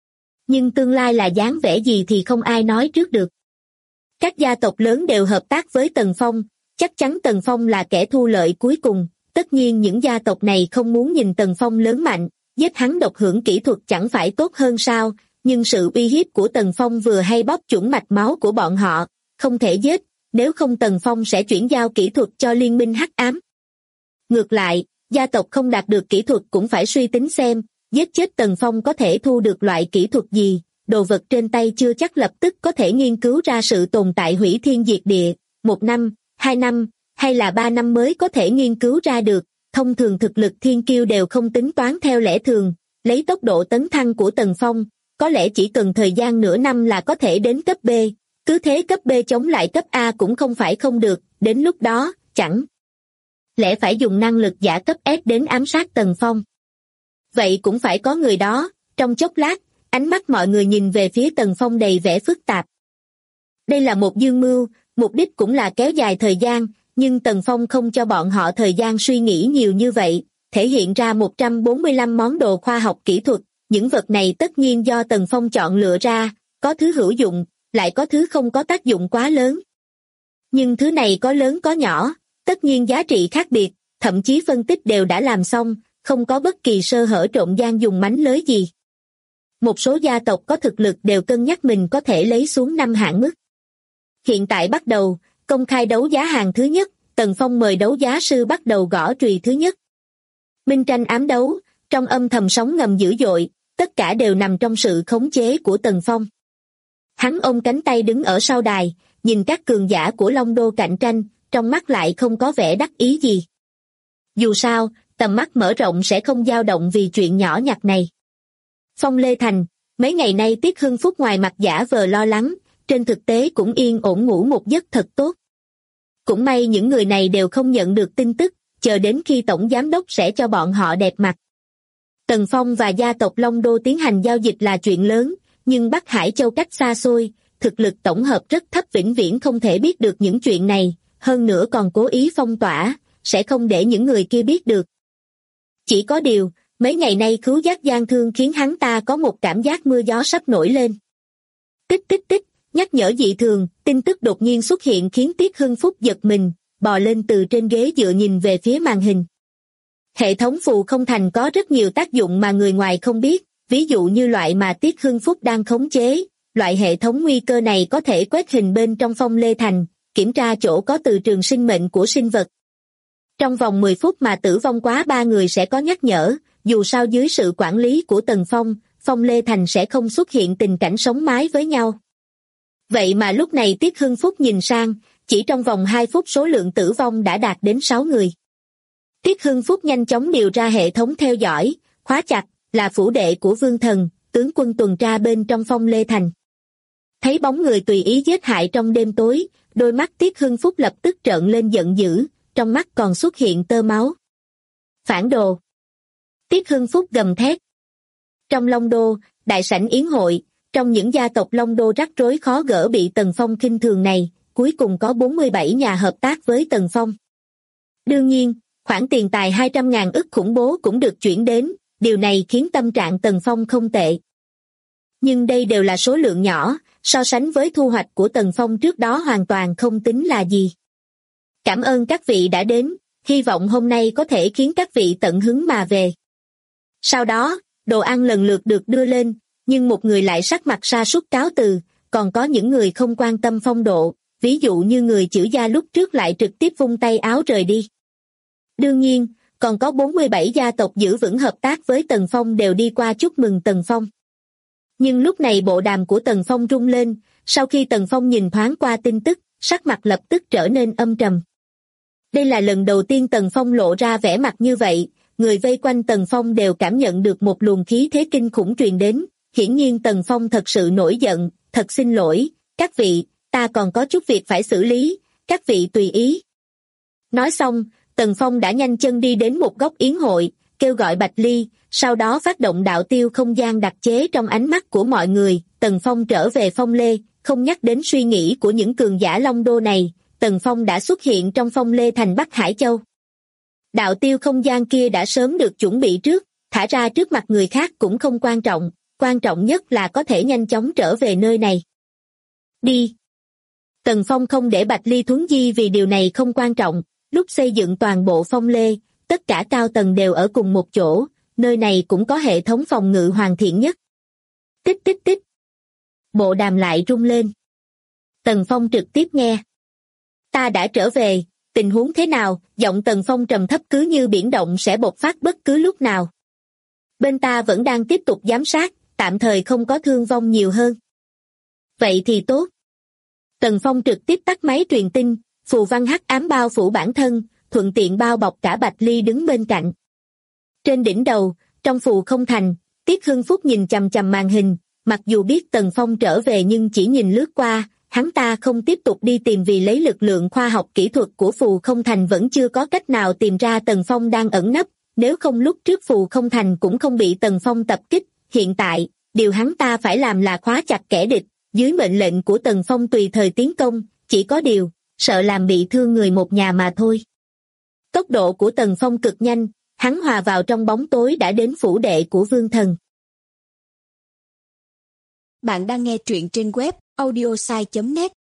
Nhưng tương lai là dáng vẻ gì thì không ai nói trước được. Các gia tộc lớn đều hợp tác với Tần Phong, chắc chắn Tần Phong là kẻ thu lợi cuối cùng. Tất nhiên những gia tộc này không muốn nhìn Tần Phong lớn mạnh, giết hắn độc hưởng kỹ thuật chẳng phải tốt hơn sao, nhưng sự uy hiếp của Tần Phong vừa hay bóp chuẩn mạch máu của bọn họ, không thể giết, nếu không Tần Phong sẽ chuyển giao kỹ thuật cho liên minh hắc ám. Ngược lại, gia tộc không đạt được kỹ thuật cũng phải suy tính xem, giết chết Tần Phong có thể thu được loại kỹ thuật gì, đồ vật trên tay chưa chắc lập tức có thể nghiên cứu ra sự tồn tại hủy thiên diệt địa, 1 năm, 2 năm, hay là 3 năm mới có thể nghiên cứu ra được, thông thường thực lực thiên kiêu đều không tính toán theo lẽ thường, lấy tốc độ tấn thăng của Tần Phong, có lẽ chỉ cần thời gian nửa năm là có thể đến cấp B, cứ thế cấp B chống lại cấp A cũng không phải không được, đến lúc đó, chẳng lẽ phải dùng năng lực giả cấp S đến ám sát Tần Phong. Vậy cũng phải có người đó, trong chốc lát, ánh mắt mọi người nhìn về phía Tần Phong đầy vẻ phức tạp. Đây là một dương mưu, mục đích cũng là kéo dài thời gian, nhưng Tần Phong không cho bọn họ thời gian suy nghĩ nhiều như vậy, thể hiện ra 145 món đồ khoa học kỹ thuật, những vật này tất nhiên do Tần Phong chọn lựa ra, có thứ hữu dụng, lại có thứ không có tác dụng quá lớn. Nhưng thứ này có lớn có nhỏ, tất nhiên giá trị khác biệt, thậm chí phân tích đều đã làm xong, không có bất kỳ sơ hở trộn gian dùng mánh lới gì. Một số gia tộc có thực lực đều cân nhắc mình có thể lấy xuống 5 hạn mức. Hiện tại bắt đầu, công khai đấu giá hàng thứ nhất, Tần Phong mời đấu giá sư bắt đầu gõ chùy thứ nhất. Minh tranh ám đấu, trong âm thầm sóng ngầm dữ dội, tất cả đều nằm trong sự khống chế của Tần Phong. Hắn ôm cánh tay đứng ở sau đài, nhìn các cường giả của Long Đô cạnh tranh, trong mắt lại không có vẻ đắc ý gì. Dù sao, tầm mắt mở rộng sẽ không dao động vì chuyện nhỏ nhặt này. Phong Lê Thành, mấy ngày nay Tiết Hưng Phúc ngoài mặt giả vờ lo lắng, trên thực tế cũng yên ổn ngủ một giấc thật tốt. Cũng may những người này đều không nhận được tin tức, chờ đến khi Tổng Giám đốc sẽ cho bọn họ đẹp mặt. Tần Phong và gia tộc Long Đô tiến hành giao dịch là chuyện lớn, nhưng Bắc Hải Châu cách xa xôi, thực lực tổng hợp rất thấp vĩnh viễn không thể biết được những chuyện này, hơn nữa còn cố ý phong tỏa, sẽ không để những người kia biết được. Chỉ có điều, mấy ngày nay khứu giác gian thương khiến hắn ta có một cảm giác mưa gió sắp nổi lên. Tích tích tích, nhắc nhở dị thường, tin tức đột nhiên xuất hiện khiến Tiết Hưng Phúc giật mình, bò lên từ trên ghế dựa nhìn về phía màn hình. Hệ thống phù không thành có rất nhiều tác dụng mà người ngoài không biết, ví dụ như loại mà Tiết Hưng Phúc đang khống chế, loại hệ thống nguy cơ này có thể quét hình bên trong Phong Lê Thành, kiểm tra chỗ có từ trường sinh mệnh của sinh vật. Trong vòng 10 phút mà tử vong quá 3 người sẽ có nhắc nhở, dù sao dưới sự quản lý của Tần Phong, Phong Lê Thành sẽ không xuất hiện tình cảnh sống mái với nhau. Vậy mà lúc này Tiết Hưng Phúc nhìn sang, chỉ trong vòng 2 phút số lượng tử vong đã đạt đến 6 người. Tiết Hưng Phúc nhanh chóng điều ra hệ thống theo dõi, khóa chặt, là phủ đệ của Vương Thần, tướng quân tuần tra bên trong Phong Lê Thành. Thấy bóng người tùy ý giết hại trong đêm tối, đôi mắt Tiết Hưng Phúc lập tức trợn lên giận dữ, trong mắt còn xuất hiện tơ máu. Phản đồ! Tiết Hưng Phúc gầm thét. Trong Long Đô, đại sảnh yến hội, trong những gia tộc Long Đô rắc rối khó gỡ bị Tần Phong khinh thường này, cuối cùng có 47 nhà hợp tác với Tần Phong. Đương nhiên, khoản tiền tài 200.000 ức khủng bố cũng được chuyển đến, điều này khiến tâm trạng Tần Phong không tệ. Nhưng đây đều là số lượng nhỏ, so sánh với thu hoạch của Tần Phong trước đó hoàn toàn không tính là gì. Cảm ơn các vị đã đến, hy vọng hôm nay có thể khiến các vị tận hứng mà về. Sau đó, đồ ăn lần lượt được đưa lên, nhưng một người lại sắc mặt sa sút cáo từ, còn có những người không quan tâm phong độ, ví dụ như người chữ gia lúc trước lại trực tiếp vung tay áo rời đi. Đương nhiên, còn có 47 gia tộc giữ vững hợp tác với Tần Phong đều đi qua chúc mừng Tần Phong. Nhưng lúc này bộ đàm của Tần Phong rung lên, sau khi Tần Phong nhìn thoáng qua tin tức, sắc mặt lập tức trở nên âm trầm. Đây là lần đầu tiên Tần Phong lộ ra vẻ mặt như vậy, người vây quanh Tần Phong đều cảm nhận được một luồng khí thế kinh khủng truyền đến, hiển nhiên Tần Phong thật sự nổi giận, thật xin lỗi, các vị, ta còn có chút việc phải xử lý, các vị tùy ý. Nói xong, Tần Phong đã nhanh chân đi đến một góc yến hội, kêu gọi Bạch Ly, sau đó phát động đạo tiêu không gian đặc chế trong ánh mắt của mọi người. Tần Phong trở về Phong Lê, không nhắc đến suy nghĩ của những cường giả Long Đô này, Tần Phong đã xuất hiện trong Phong Lê thành Bắc Hải Châu. Đạo tiêu không gian kia đã sớm được chuẩn bị trước, thả ra trước mặt người khác cũng không quan trọng nhất là có thể nhanh chóng trở về nơi này. Đi! Tần Phong không để Bạch Ly thuấn di vì điều này không quan trọng, lúc xây dựng toàn bộ Phong Lê, tất cả cao tầng đều ở cùng một chỗ, nơi này cũng có hệ thống phòng ngự hoàn thiện nhất. Tích tích tích! Bộ đàm lại rung lên. Tần Phong trực tiếp nghe. Ta đã trở về, tình huống thế nào? Giọng Tần Phong trầm thấp cứ như biển động sẽ bộc phát bất cứ lúc nào. Bên ta vẫn đang tiếp tục giám sát, tạm thời không có thương vong nhiều hơn. Vậy thì tốt. Tần Phong trực tiếp tắt máy truyền tin, phù văn hắc ám bao phủ bản thân, thuận tiện bao bọc cả Bạch Ly đứng bên cạnh. Trên đỉnh đầu, trong phù không thành, Tiết Hưng Phúc nhìn chằm chằm màn hình, mặc dù biết Tần Phong trở về nhưng chỉ nhìn lướt qua, hắn ta không tiếp tục đi tìm vì lấy lực lượng khoa học kỹ thuật của phù không thành vẫn chưa có cách nào tìm ra Tần Phong đang ẩn nấp, nếu không lúc trước phù không thành cũng không bị Tần Phong tập kích, hiện tại, điều hắn ta phải làm là khóa chặt kẻ địch, dưới mệnh lệnh của Tần Phong tùy thời tiến công, chỉ có điều, sợ làm bị thương người một nhà mà thôi. Tốc độ của Tần Phong cực nhanh, hắn hòa vào trong bóng tối đã đến phủ đệ của Vương Thần. Bạn đang nghe truyện trên web audiosai.net.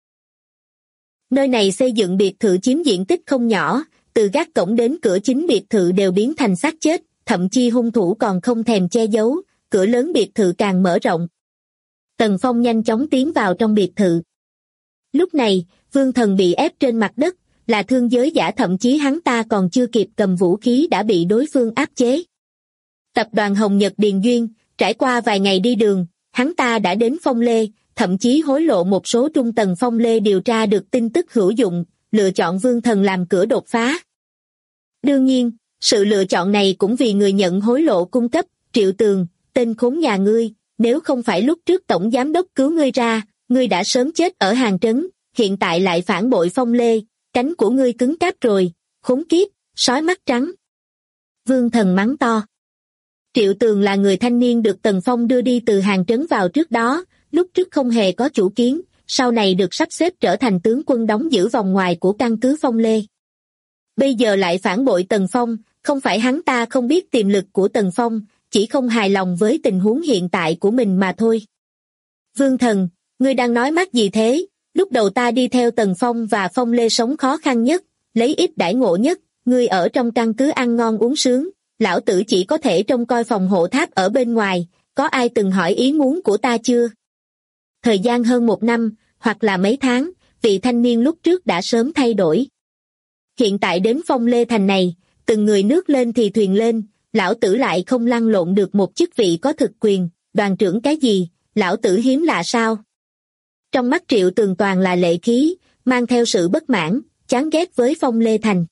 Nơi này xây dựng biệt thự chiếm diện tích không nhỏ, từ gác cổng đến cửa chính biệt thự đều biến thành xác chết, thậm chí hung thủ còn không thèm che giấu, cửa lớn biệt thự càng mở rộng. Tần Phong nhanh chóng tiến vào trong biệt thự. Lúc này, Vương Thần bị ép trên mặt đất, là thương giới giả, thậm chí hắn ta còn chưa kịp cầm vũ khí đã bị đối phương áp chế. Tập đoàn Hồng Nhật Điền Duyên, trải qua vài ngày đi đường, hắn ta đã đến Phong Lê, thậm chí hối lộ một số trung tầng Phong Lê điều tra được tin tức hữu dụng, lựa chọn Vương Thần làm cửa đột phá. Đương nhiên, sự lựa chọn này cũng vì người nhận hối lộ cung cấp, Triệu Tường, tên khốn nhà ngươi, nếu không phải lúc trước tổng giám đốc cứu ngươi ra, ngươi đã sớm chết ở hàng trấn, hiện tại lại phản bội Phong Lê, cánh của ngươi cứng cáp rồi, khốn kiếp, sói mắt trắng. Vương Thần mắng to. Triệu Tường là người thanh niên được Tần Phong đưa đi từ hàng trấn vào trước đó, lúc trước không hề có chủ kiến, sau này được sắp xếp trở thành tướng quân đóng giữ vòng ngoài của căn cứ Phong Lê. Bây giờ lại phản bội Tần Phong, không phải hắn ta không biết tiềm lực của Tần Phong, chỉ không hài lòng với tình huống hiện tại của mình mà thôi. Vương Thần, ngươi đang nói mắc gì thế? Lúc đầu ta đi theo Tần Phong và Phong Lê sống khó khăn nhất, lấy ít đãi ngộ nhất, ngươi ở trong căn cứ ăn ngon uống sướng, lão tử chỉ có thể trông coi phòng hộ tháp ở bên ngoài, có ai từng hỏi ý muốn của ta chưa? Thời gian hơn 1 năm, hoặc là mấy tháng, vị thanh niên lúc trước đã sớm thay đổi. Hiện tại đến Phong Lê Thành này, từng người nước lên thì thuyền lên, lão tử lại không lăn lộn được một chức vị có thực quyền, đoàn trưởng cái gì, lão tử hiếm lạ sao? Trong mắt Triệu Tường toàn là lệ khí, mang theo sự bất mãn, chán ghét với Phong Lê Thành.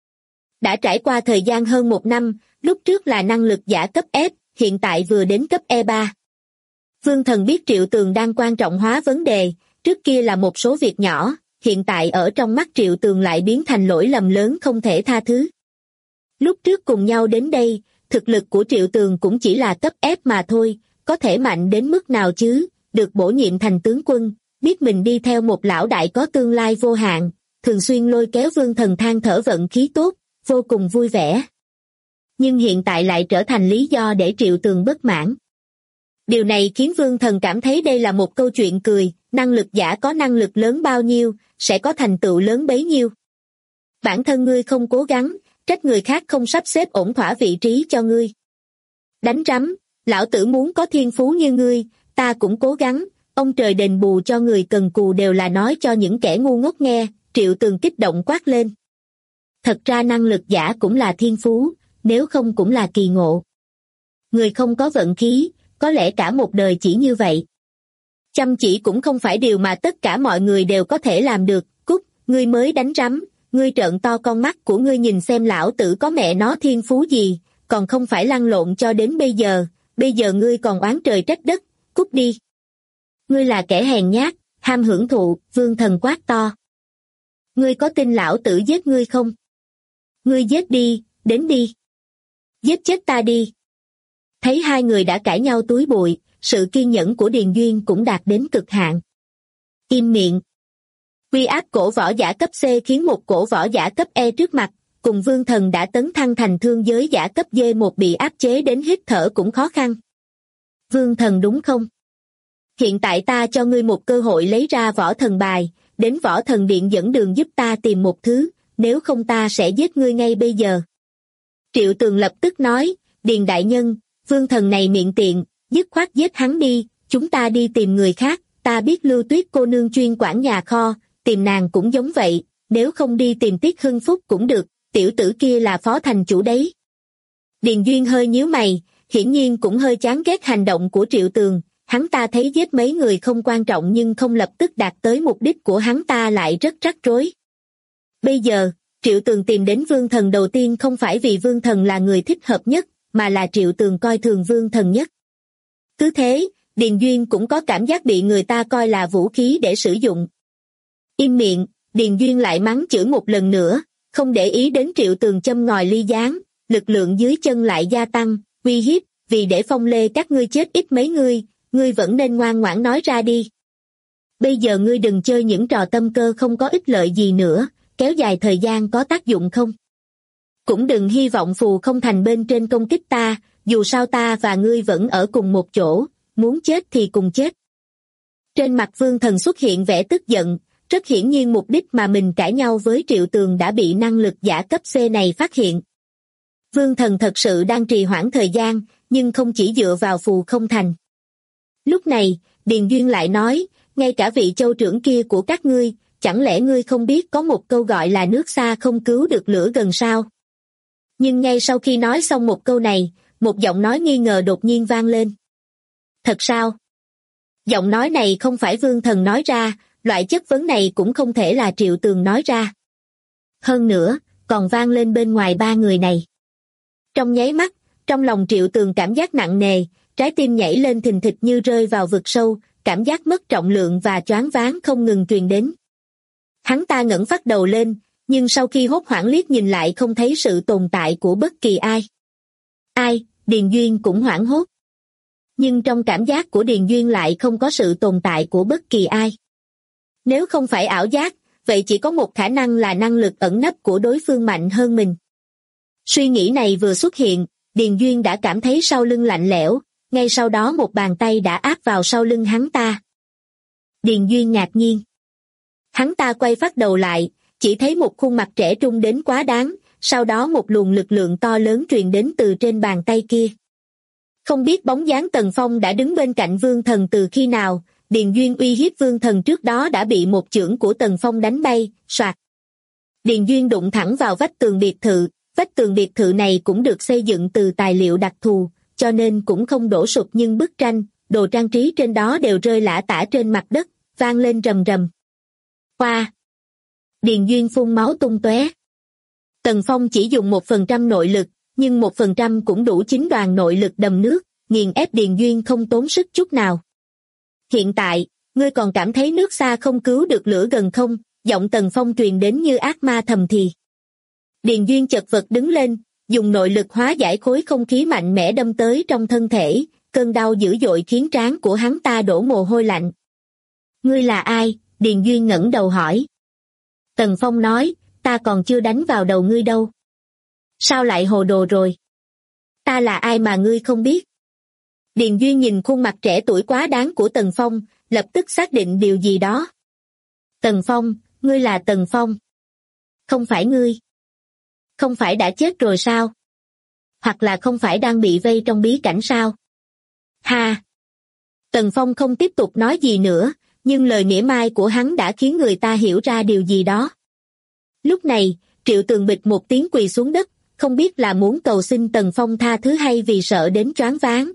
Đã trải qua thời gian hơn 1 năm, lúc trước là năng lực giả cấp F, hiện tại vừa đến cấp E3. Vương Thần biết Triệu Tường đang quan trọng hóa vấn đề, trước kia là một số việc nhỏ, hiện tại ở trong mắt Triệu Tường lại biến thành lỗi lầm lớn không thể tha thứ. Lúc trước cùng nhau đến đây, thực lực của Triệu Tường cũng chỉ là cấp F mà thôi, có thể mạnh đến mức nào chứ, được bổ nhiệm thành tướng quân, biết mình đi theo một lão đại có tương lai vô hạn, thường xuyên lôi kéo Vương Thần than thở vận khí tốt, vô cùng vui vẻ. Nhưng hiện tại lại trở thành lý do để Triệu Tường bất mãn. Điều này khiến Vương Thần cảm thấy đây là một câu chuyện cười, năng lực giả có năng lực lớn bao nhiêu, sẽ có thành tựu lớn bấy nhiêu. Bản thân ngươi không cố gắng, trách người khác không sắp xếp ổn thỏa vị trí cho ngươi. Đánh rắm, lão tử muốn có thiên phú như ngươi, ta cũng cố gắng, ông trời đền bù cho người cần cù đều là nói cho những kẻ ngu ngốc nghe, Triệu Tường kích động quát lên. Thật ra năng lực giả cũng là thiên phú, nếu không cũng là kỳ ngộ. Người không có vận khí, có lẽ cả một đời chỉ như vậy. Chăm chỉ cũng không phải điều mà tất cả mọi người đều có thể làm được, Cút, ngươi mới đánh rắm, ngươi trợn to con mắt của ngươi nhìn xem lão tử có mẹ nó thiên phú gì, còn không phải lăn lộn cho đến bây giờ, bây giờ ngươi còn oán trời trách đất, cút đi. Ngươi là kẻ hèn nhát, ham hưởng thụ, Vương Thần quát to. Ngươi có tin lão tử giết ngươi không? Ngươi giết đi, đến đi. Giết chết ta đi. Thấy hai người đã cãi nhau túi bụi, sự kiên nhẫn của Điền Duyên cũng đạt đến cực hạn. Im miệng. Uy áp cổ võ giả cấp C khiến một cổ võ giả cấp E trước mặt, cùng Vương Thần đã tấn thăng thành thương giới giả cấp D1 bị áp chế đến hít thở cũng khó khăn. Vương Thần đúng không? Hiện tại ta cho ngươi một cơ hội lấy ra võ thần bài, đến võ thần điện dẫn đường giúp ta tìm một thứ, nếu không ta sẽ giết ngươi ngay bây giờ. Triệu Tường lập tức nói, Điền đại nhân, Vương Thần này miệng tiện, dứt khoát giết hắn đi, chúng ta đi tìm người khác, ta biết Lưu Tuyết cô nương chuyên quản nhà kho, tìm nàng cũng giống vậy, nếu không đi tìm Tiết Hưng Phúc cũng được, tiểu tử kia là phó thành chủ đấy. Điền Duyên hơi nhíu mày, hiển nhiên cũng hơi chán ghét hành động của Triệu Tường, hắn ta thấy giết mấy người không quan trọng nhưng không lập tức đạt tới mục đích của hắn ta lại rất rắc rối. Bây giờ, Triệu Tường tìm đến Vương Thần đầu tiên không phải vì Vương Thần là người thích hợp nhất, mà là Triệu Tường coi thường Vương Thần nhất. Cứ thế, Điền Duyên cũng có cảm giác bị người ta coi là vũ khí để sử dụng. Im miệng, Điền Duyên lại mắng chửi một lần nữa, không để ý đến Triệu Tường châm ngòi ly gián, lực lượng dưới chân lại gia tăng, uy hiếp, vì để Phong Lê các ngươi chết ít mấy ngươi vẫn nên ngoan ngoãn nói ra đi. Bây giờ ngươi đừng chơi những trò tâm cơ không có ích lợi gì nữa, kéo dài thời gian có tác dụng không? Cũng đừng hy vọng phù không thành bên trên công kích ta, dù sao ta và ngươi vẫn ở cùng một chỗ, muốn chết thì cùng chết. Trên mặt Vương Thần xuất hiện vẻ tức giận, rất hiển nhiên mục đích mà mình cãi nhau với Triệu Tường đã bị năng lực giả cấp C này phát hiện. Vương Thần thật sự đang trì hoãn thời gian, nhưng không chỉ dựa vào phù không thành. Lúc này, Điền Duyên lại nói, ngay cả vị châu trưởng kia của các ngươi, chẳng lẽ ngươi không biết có một câu gọi là nước xa không cứu được lửa gần sao? Nhưng ngay sau khi nói xong một câu này, một giọng nói nghi ngờ đột nhiên vang lên. Thật sao? Giọng nói này không phải Vương Thần nói ra, loại chất vấn này cũng không thể là Triệu Tường nói ra. Hơn nữa, còn vang lên bên ngoài ba người này. Trong nháy mắt, trong lòng Triệu Tường cảm giác nặng nề, trái tim nhảy lên thình thịch như rơi vào vực sâu, cảm giác mất trọng lượng và choáng váng không ngừng truyền đến. Hắn ta ngẩng phát đầu lên, nhưng sau khi hốt hoảng liếc nhìn lại không thấy sự tồn tại của bất kỳ ai. Ai, Điền Duyên cũng hoảng hốt. Nhưng trong cảm giác của Điền Duyên lại không có sự tồn tại của bất kỳ ai. Nếu không phải ảo giác, vậy chỉ có một khả năng là năng lực ẩn nấp của đối phương mạnh hơn mình. Suy nghĩ này vừa xuất hiện, Điền Duyên đã cảm thấy sau lưng lạnh lẽo, ngay sau đó một bàn tay đã áp vào sau lưng hắn ta. Điền Duyên ngạc nhiên. Hắn ta quay phát đầu lại, chỉ thấy một khuôn mặt trẻ trung đến quá đáng, sau đó một luồng lực lượng to lớn truyền đến từ trên bàn tay kia. Không biết bóng dáng Tần Phong đã đứng bên cạnh Vương Thần từ khi nào, Điền Duyên uy hiếp Vương Thần trước đó đã bị một chưởng của Tần Phong đánh bay, soạt. Điền Duyên đụng thẳng vào vách tường biệt thự, vách tường biệt thự này cũng được xây dựng từ tài liệu đặc thù, cho nên cũng không đổ sụp nhưng bức tranh, đồ trang trí trên đó đều rơi lả tả trên mặt đất, vang lên rầm rầm. Hoa! Điền Duyên phun máu tung tóe. Tần Phong chỉ dùng 1% nội lực, nhưng 1% cũng đủ 9 đoàn nội lực đầm nước, nghiền ép Điền Duyên không tốn sức chút nào. Hiện tại, ngươi còn cảm thấy nước xa không cứu được lửa gần không? Giọng Tần Phong truyền đến như ác ma thầm thì. Điền Duyên chật vật đứng lên, dùng nội lực hóa giải khối không khí mạnh mẽ đâm tới trong thân thể, cơn đau dữ dội khiến trán của hắn ta đổ mồ hôi lạnh. Ngươi là ai? Điền Duyên ngẩng đầu hỏi. Tần Phong nói, ta còn chưa đánh vào đầu ngươi đâu. Sao lại hồ đồ rồi? Ta là ai mà ngươi không biết? Điền Duyên nhìn khuôn mặt trẻ tuổi quá đáng của Tần Phong, lập tức xác định điều gì đó. Tần Phong, ngươi là Tần Phong. Không phải ngươi. Không phải đã chết rồi sao? Hoặc là không phải đang bị vây trong bí cảnh sao? Ha! Tần Phong không tiếp tục nói gì nữa, nhưng lời mỉa mai của hắn đã khiến người ta hiểu ra điều gì đó. Lúc này, Triệu Tường bịch một tiếng quỳ xuống đất, không biết là muốn cầu xin Tần Phong tha thứ hay vì sợ đến choáng váng.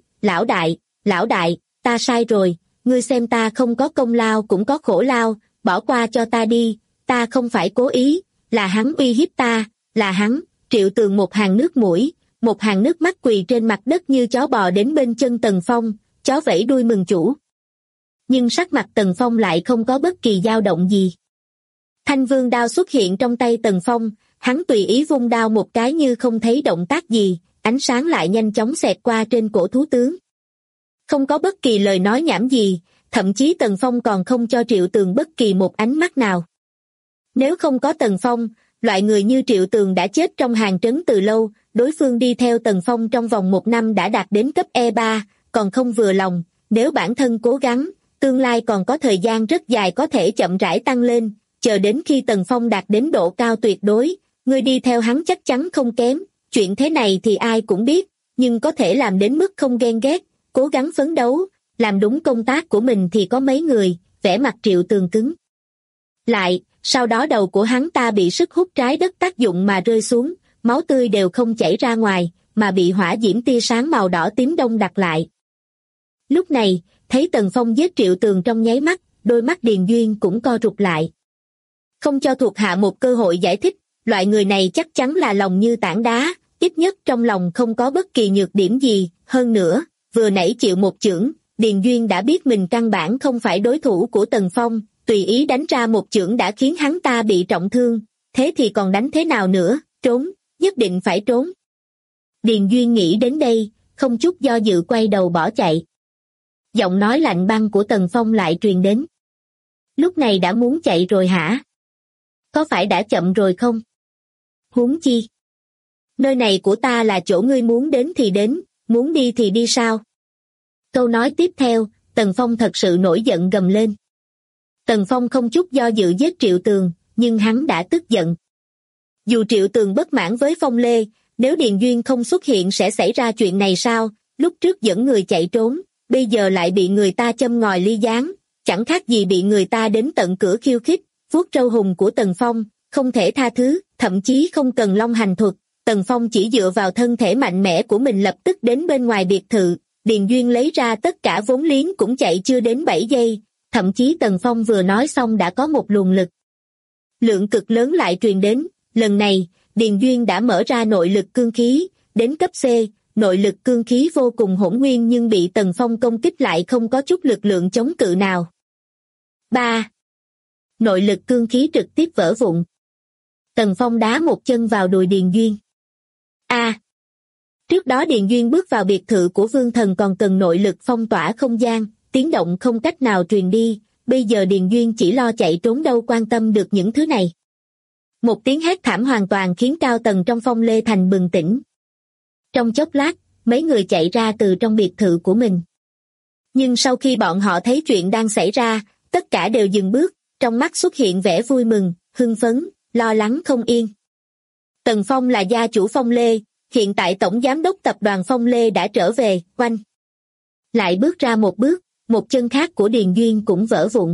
Lão đại, ta sai rồi, ngươi xem ta không có công lao cũng có khổ lao, bỏ qua cho ta đi, ta không phải cố ý, là hắn uy hiếp ta, là hắn. Triệu Tường một hàng nước mũi, một hàng nước mắt quỳ trên mặt đất như chó bò đến bên chân Tần Phong, chó vẫy đuôi mừng chủ. Nhưng sắc mặt Tần Phong lại không có bất kỳ dao động gì. Thanh vương đao xuất hiện trong tay Tần Phong, hắn tùy ý vung đao một cái như không thấy động tác gì, ánh sáng lại nhanh chóng xẹt qua trên cổ thú tướng. Không có bất kỳ lời nói nhảm gì, thậm chí Tần Phong còn không cho Triệu Tường bất kỳ một ánh mắt nào. Nếu không có Tần Phong, loại người như Triệu Tường đã chết trong hàng trấn từ lâu, đối phương đi theo Tần Phong trong vòng 1 năm đã đạt đến cấp E3, còn không vừa lòng, nếu bản thân cố gắng, tương lai còn có thời gian rất dài có thể chậm rãi tăng lên, chờ đến khi Tần Phong đạt đến độ cao tuyệt đối, người đi theo hắn chắc chắn không kém, chuyện thế này thì ai cũng biết, nhưng có thể làm đến mức không ghen ghét, cố gắng phấn đấu, làm đúng công tác của mình thì có mấy người, vẻ mặt Triệu Tường cứng. Lại, sau đó đầu của hắn ta bị sức hút trái đất tác dụng mà rơi xuống, máu tươi đều không chảy ra ngoài, mà bị hỏa diễm tia sáng màu đỏ tím đông đặc lại. Lúc này, thấy Tần Phong giết Triệu Tường trong nháy mắt, đôi mắt Điền Duyên cũng co rụt lại. Không cho thuộc hạ một cơ hội giải thích, loại người này chắc chắn là lòng như tảng đá, ít nhất trong lòng không có bất kỳ nhược điểm gì, hơn nữa, vừa nãy chịu một chưởng, Điền Duyên đã biết mình căn bản không phải đối thủ của Tần Phong, tùy ý đánh ra một chưởng đã khiến hắn ta bị trọng thương, thế thì còn đánh thế nào nữa, trốn, nhất định phải trốn. Điền Duyên nghĩ đến đây, không chút do dự quay đầu bỏ chạy. Giọng nói lạnh băng của Tần Phong lại truyền đến. Lúc này đã muốn chạy rồi hả? Có phải đã chậm rồi không? Huống chi. Nơi này của ta là chỗ ngươi muốn đến thì đến, muốn đi thì đi sao? Câu nói tiếp theo, Tần Phong thật sự nổi giận gầm lên. Tần Phong không chút do dự giết Triệu Tường, nhưng hắn đã tức giận. Dù Triệu Tường bất mãn với Phong Lê, nếu Điền Duyên không xuất hiện sẽ xảy ra chuyện này sao? Lúc trước dẫn người chạy trốn, bây giờ lại bị người ta châm ngòi ly gián, chẳng khác gì bị người ta đến tận cửa khiêu khích, vuốt râu hùng của Tần Phong, không thể tha thứ, thậm chí không cần long hành thuật. Tần Phong chỉ dựa vào thân thể mạnh mẽ của mình lập tức đến bên ngoài biệt thự, Điền Duyên lấy ra tất cả vốn liếng cũng chạy chưa đến 7 giây, thậm chí Tần Phong vừa nói xong đã có một luồng lực lượng cực lớn lại truyền đến, lần này, Điền Duyên đã mở ra nội lực cương khí, đến cấp C, nội lực cương khí vô cùng hỗn nguyên nhưng bị Tần Phong công kích lại không có chút lực lượng chống cự nào. 3. Nội lực cương khí trực tiếp vỡ vụn. Tần Phong đá một chân vào đùi Điền Duyên. Trước đó Điền Duyên bước vào biệt thự của Vương Thần còn cần nội lực phong tỏa không gian, tiếng động không cách nào truyền đi, bây giờ Điền Duyên chỉ lo chạy trốn đâu quan tâm được những thứ này. Một tiếng hét thảm hoàn toàn khiến cao tầng trong Phong Lê Thành bừng tỉnh. Trong chốc lát, mấy người chạy ra từ trong biệt thự của mình. Nhưng sau khi bọn họ thấy chuyện đang xảy ra, tất cả đều dừng bước, trong mắt xuất hiện vẻ vui mừng, hưng phấn, lo lắng không yên. Tần Phong là gia chủ Phong Lê, hiện tại tổng giám đốc tập đoàn Phong Lê đã trở về, oanh. Lại bước ra một bước, một chân khác của Điền Duyên cũng vỡ vụn.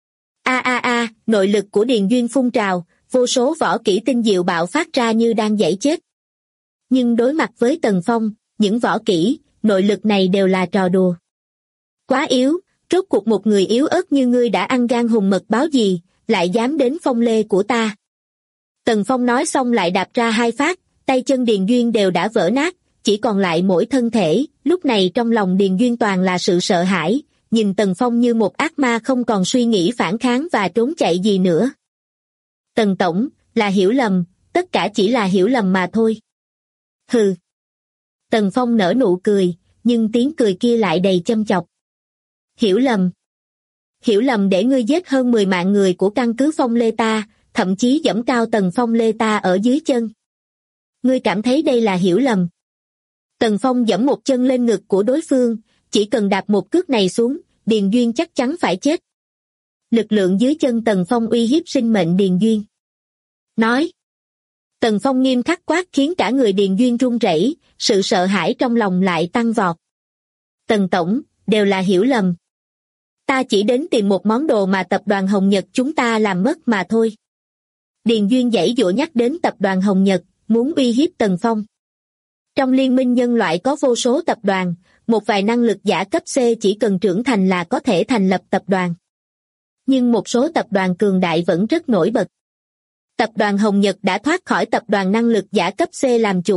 Nội lực của Điền Duyên phun trào, vô số võ kỹ tinh diệu bạo phát ra như đang giãy chết. Nhưng đối mặt với Tần Phong, những võ kỹ, nội lực này đều là trò đùa. Quá yếu, rốt cuộc một người yếu ớt như ngươi đã ăn gan hùm mật báo gì, lại dám đến Phong Lê của ta. Tần Phong nói xong lại đạp ra 2 phát, tay chân Điền Duyên đều đã vỡ nát, chỉ còn lại mỗi thân thể, lúc này trong lòng Điền Duyên toàn là sự sợ hãi, nhìn Tần Phong như một ác ma không còn suy nghĩ phản kháng và trốn chạy gì nữa. Tần Tổng, là hiểu lầm, tất cả chỉ là hiểu lầm mà thôi. Hừ. Tần Phong nở nụ cười, nhưng tiếng cười kia lại đầy châm chọc. Hiểu lầm. Hiểu lầm để ngươi giết hơn 10 mạng người của căn cứ Phong Lê ta, thậm chí giẫm cao tầng Phong Lê ta ở dưới chân. Ngươi cảm thấy đây là hiểu lầm. Tần Phong giẫm một chân lên ngực của đối phương, chỉ cần đạp một cước này xuống, Điền Duyên chắc chắn phải chết. Lực lượng dưới chân Tần Phong uy hiếp sinh mệnh Điền Duyên. Nói. Tần Phong nghiêm khắc quát khiến cả người Điền Duyên run rẩy, sự sợ hãi trong lòng lại tăng vọt. Tần Tổng, đều là hiểu lầm. Ta chỉ đến tìm một món đồ mà tập đoàn Hồng Nhật chúng ta làm mất mà thôi. Điền Duyên giãy giụa nhắc đến tập đoàn Hồng Nhật, muốn uy hiếp Tần Phong. Trong liên minh nhân loại có vô số tập đoàn, một vài năng lực giả cấp C chỉ cần trưởng thành là có thể thành lập tập đoàn. Nhưng một số tập đoàn cường đại vẫn rất nổi bật. Tập đoàn Hồng Nhật đã thoát khỏi tập đoàn năng lực giả cấp C làm chủ,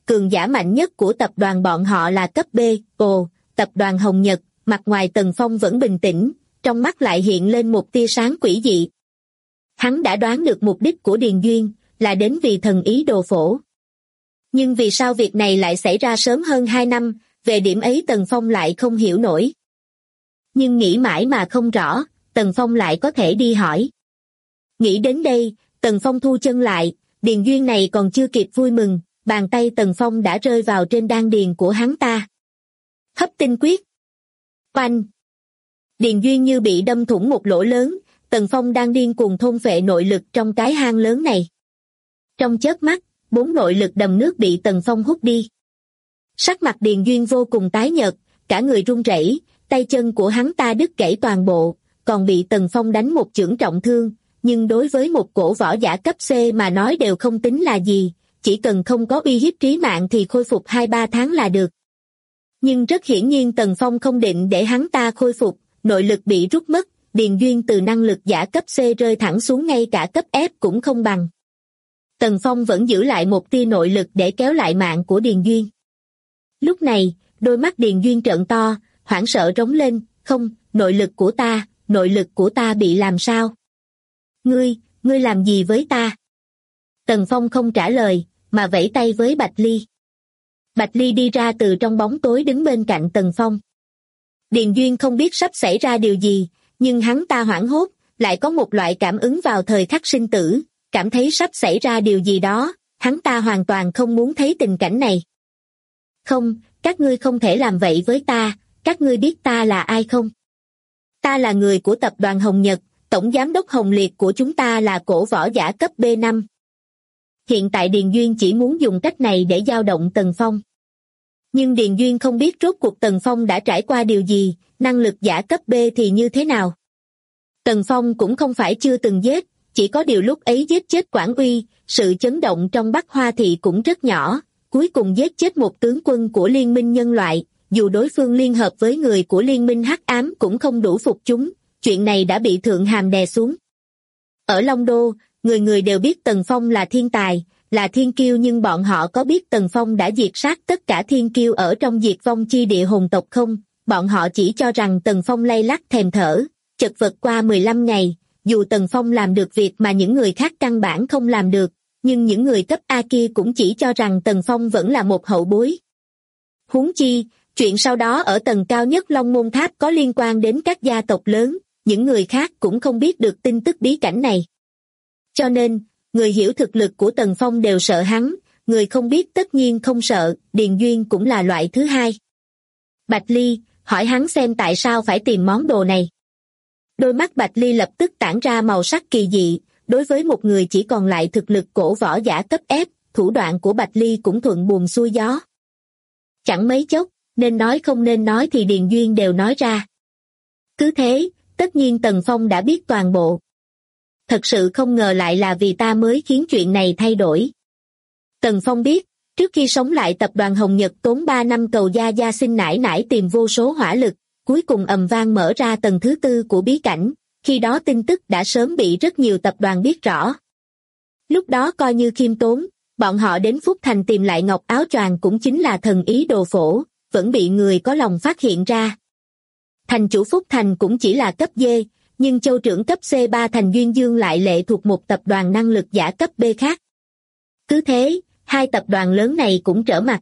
cường giả mạnh nhất của tập đoàn bọn họ là cấp B. Ồ, tập đoàn Hồng Nhật, mặt ngoài Tần Phong vẫn bình tĩnh, trong mắt lại hiện lên một tia sáng quỷ dị. Hắn đã đoán được mục đích của Điền Duyên, là đến vì thần ý đồ phổ. Nhưng vì sao việc này lại xảy ra sớm hơn 2 năm, về điểm ấy Tần Phong lại không hiểu nổi. Nhưng nghĩ mãi mà không rõ, Tần Phong lại có thể đi hỏi. Nghĩ đến đây, Tần Phong thu chân lại, Điền Duyên này còn chưa kịp vui mừng, bàn tay Tần Phong đã rơi vào trên đan điền của hắn ta. Hấp tinh quyết. Oanh! Điền Duyên như bị đâm thủng một lỗ lớn, Tần Phong đang điên cuồng thôn phệ nội lực trong cái hang lớn này. Trong chớp mắt, 4 nội lực đầm nước bị Tần Phong hút đi. Sắc mặt Điền Duyên vô cùng tái nhợt, cả người run rẩy, tay chân của hắn ta đứt gãy toàn bộ, còn bị Tần Phong đánh một chưởng trọng thương, nhưng đối với một cổ võ giả cấp C mà nói đều không tính là gì, chỉ cần không có uy hiếp trí mạng thì khôi phục 2-3 tháng là được. Nhưng rất hiển nhiên Tần Phong không định để hắn ta khôi phục, nội lực bị rút mất, Điền Duyên từ năng lực giả cấp C rơi thẳng xuống ngay cả cấp F cũng không bằng. Tần Phong vẫn giữ lại một tia nội lực để kéo lại mạng của Điền Duyên. Lúc này, đôi mắt Điền Duyên trợn to, hoảng sợ rống lên, không, nội lực của ta bị làm sao? Ngươi làm gì với ta? Tần Phong không trả lời, mà vẫy tay với Bạch Ly. Bạch Ly đi ra từ trong bóng tối đứng bên cạnh Tần Phong. Điền Duyên không biết sắp xảy ra điều gì, nhưng hắn ta hoảng hốt, lại có một loại cảm ứng vào thời khắc sinh tử, cảm thấy sắp xảy ra điều gì đó, hắn ta hoàn toàn không muốn thấy tình cảnh này. Không, các ngươi không thể làm vậy với ta, các ngươi biết ta là ai không? Ta là người của tập đoàn Hồng Nhật, tổng giám đốc Hồng Liệt của chúng ta là cổ võ giả cấp B5. Hiện tại Điền Duyên chỉ muốn dùng cách này để dao động Tần Phong. Nhưng Điền Duyên không biết rốt cuộc Tần Phong đã trải qua điều gì, năng lực giả cấp B thì như thế nào. Tần Phong cũng không phải chưa từng giết, chỉ có điều lúc ấy giết chết Quảng Uy, sự chấn động trong Bắc Hoa Thị cũng rất nhỏ, cuối cùng giết chết một tướng quân của Liên minh Nhân loại, dù đối phương liên hợp với người của Liên minh Hắc Ám cũng không đủ phục chúng, chuyện này đã bị Thượng Hàm đè xuống. Ở Long Đô, người người đều biết Tần Phong là thiên tài, là thiên kiêu, nhưng bọn họ có biết Tần Phong đã diệt sát tất cả thiên kiêu ở trong diệt vong chi địa hồn tộc không? Bọn họ chỉ cho rằng Tần Phong lay lắc thèm thở, chật vật qua 15 ngày, dù Tần Phong làm được việc mà những người khác căn bản không làm được, nhưng những người cấp A kia cũng chỉ cho rằng Tần Phong vẫn là một hậu bối. Huống chi, chuyện sau đó ở tầng cao nhất Long Môn Tháp có liên quan đến các gia tộc lớn, những người khác cũng không biết được tin tức bí cảnh này. Cho nên, người hiểu thực lực của Tần Phong đều sợ hắn, người không biết tất nhiên không sợ, Điền Duyên cũng là loại thứ hai. Bạch Ly, hỏi hắn xem tại sao phải tìm món đồ này. Đôi mắt Bạch Ly lập tức tản ra màu sắc kỳ dị, đối với một người chỉ còn lại thực lực cổ võ giả cấp F, thủ đoạn của Bạch Ly cũng thuận buồm xuôi gió. Chẳng mấy chốc, nên nói không nên nói thì Điền Duyên đều nói ra. Cứ thế, tất nhiên Tần Phong đã biết toàn bộ. Thật sự không ngờ lại là vì ta mới khiến chuyện này thay đổi. Tần Phong biết, trước khi sống lại tập đoàn Hồng Nhật tốn 3 năm cầu gia gia xin nải nải tìm vô số hỏa lực, cuối cùng ầm vang mở ra tầng thứ 4 của bí cảnh, khi đó tin tức đã sớm bị rất nhiều tập đoàn biết rõ. Lúc đó coi như khiêm tốn, bọn họ đến Phúc Thành tìm lại ngọc áo choàng cũng chính là thần ý đồ phổ, vẫn bị người có lòng phát hiện ra. Thành chủ Phúc Thành cũng chỉ là cấp D, nhưng châu trưởng cấp C3 Thành Duyên Dương lại lệ thuộc một tập đoàn năng lực giả cấp B khác. Cứ thế, hai tập đoàn lớn này cũng trở mặt.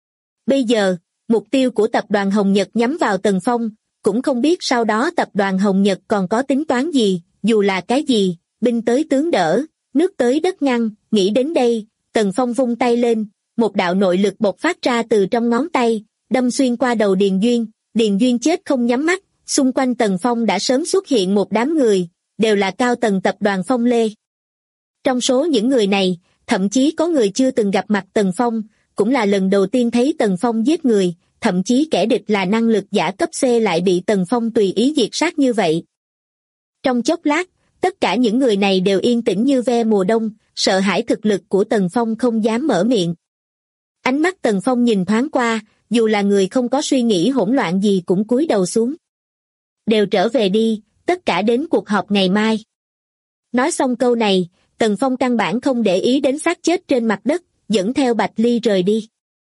Bây giờ, mục tiêu của tập đoàn Hồng Nhật nhắm vào Tần Phong, cũng không biết sau đó tập đoàn Hồng Nhật còn có tính toán gì, dù là cái gì, binh tới tướng đỡ, nước tới đất ngăn, nghĩ đến đây, Tần Phong vung tay lên, một đạo nội lực bộc phát ra từ trong ngón tay, đâm xuyên qua đầu Điền Duyên chết không nhắm mắt, xung quanh Tần Phong đã sớm xuất hiện một đám người, đều là cao tầng tập đoàn Phong Lê. Trong số những người này, thậm chí có người chưa từng gặp mặt Tần Phong, cũng là lần đầu tiên thấy Tần Phong giết người, thậm chí kẻ địch là năng lực giả cấp C lại bị Tần Phong tùy ý diệt sát như vậy. Trong chốc lát, tất cả những người này đều yên tĩnh như ve mùa đông, sợ hãi thực lực của Tần Phong không dám mở miệng. Ánh mắt Tần Phong nhìn thoáng qua, dù là người không có suy nghĩ hỗn loạn gì cũng cúi đầu xuống. Đều trở về đi, tất cả đến cuộc họp ngày mai. Nói xong câu này, Tần Phong căn bản không để ý đến xác chết trên mặt đất, dẫn theo Bạch Ly rời đi.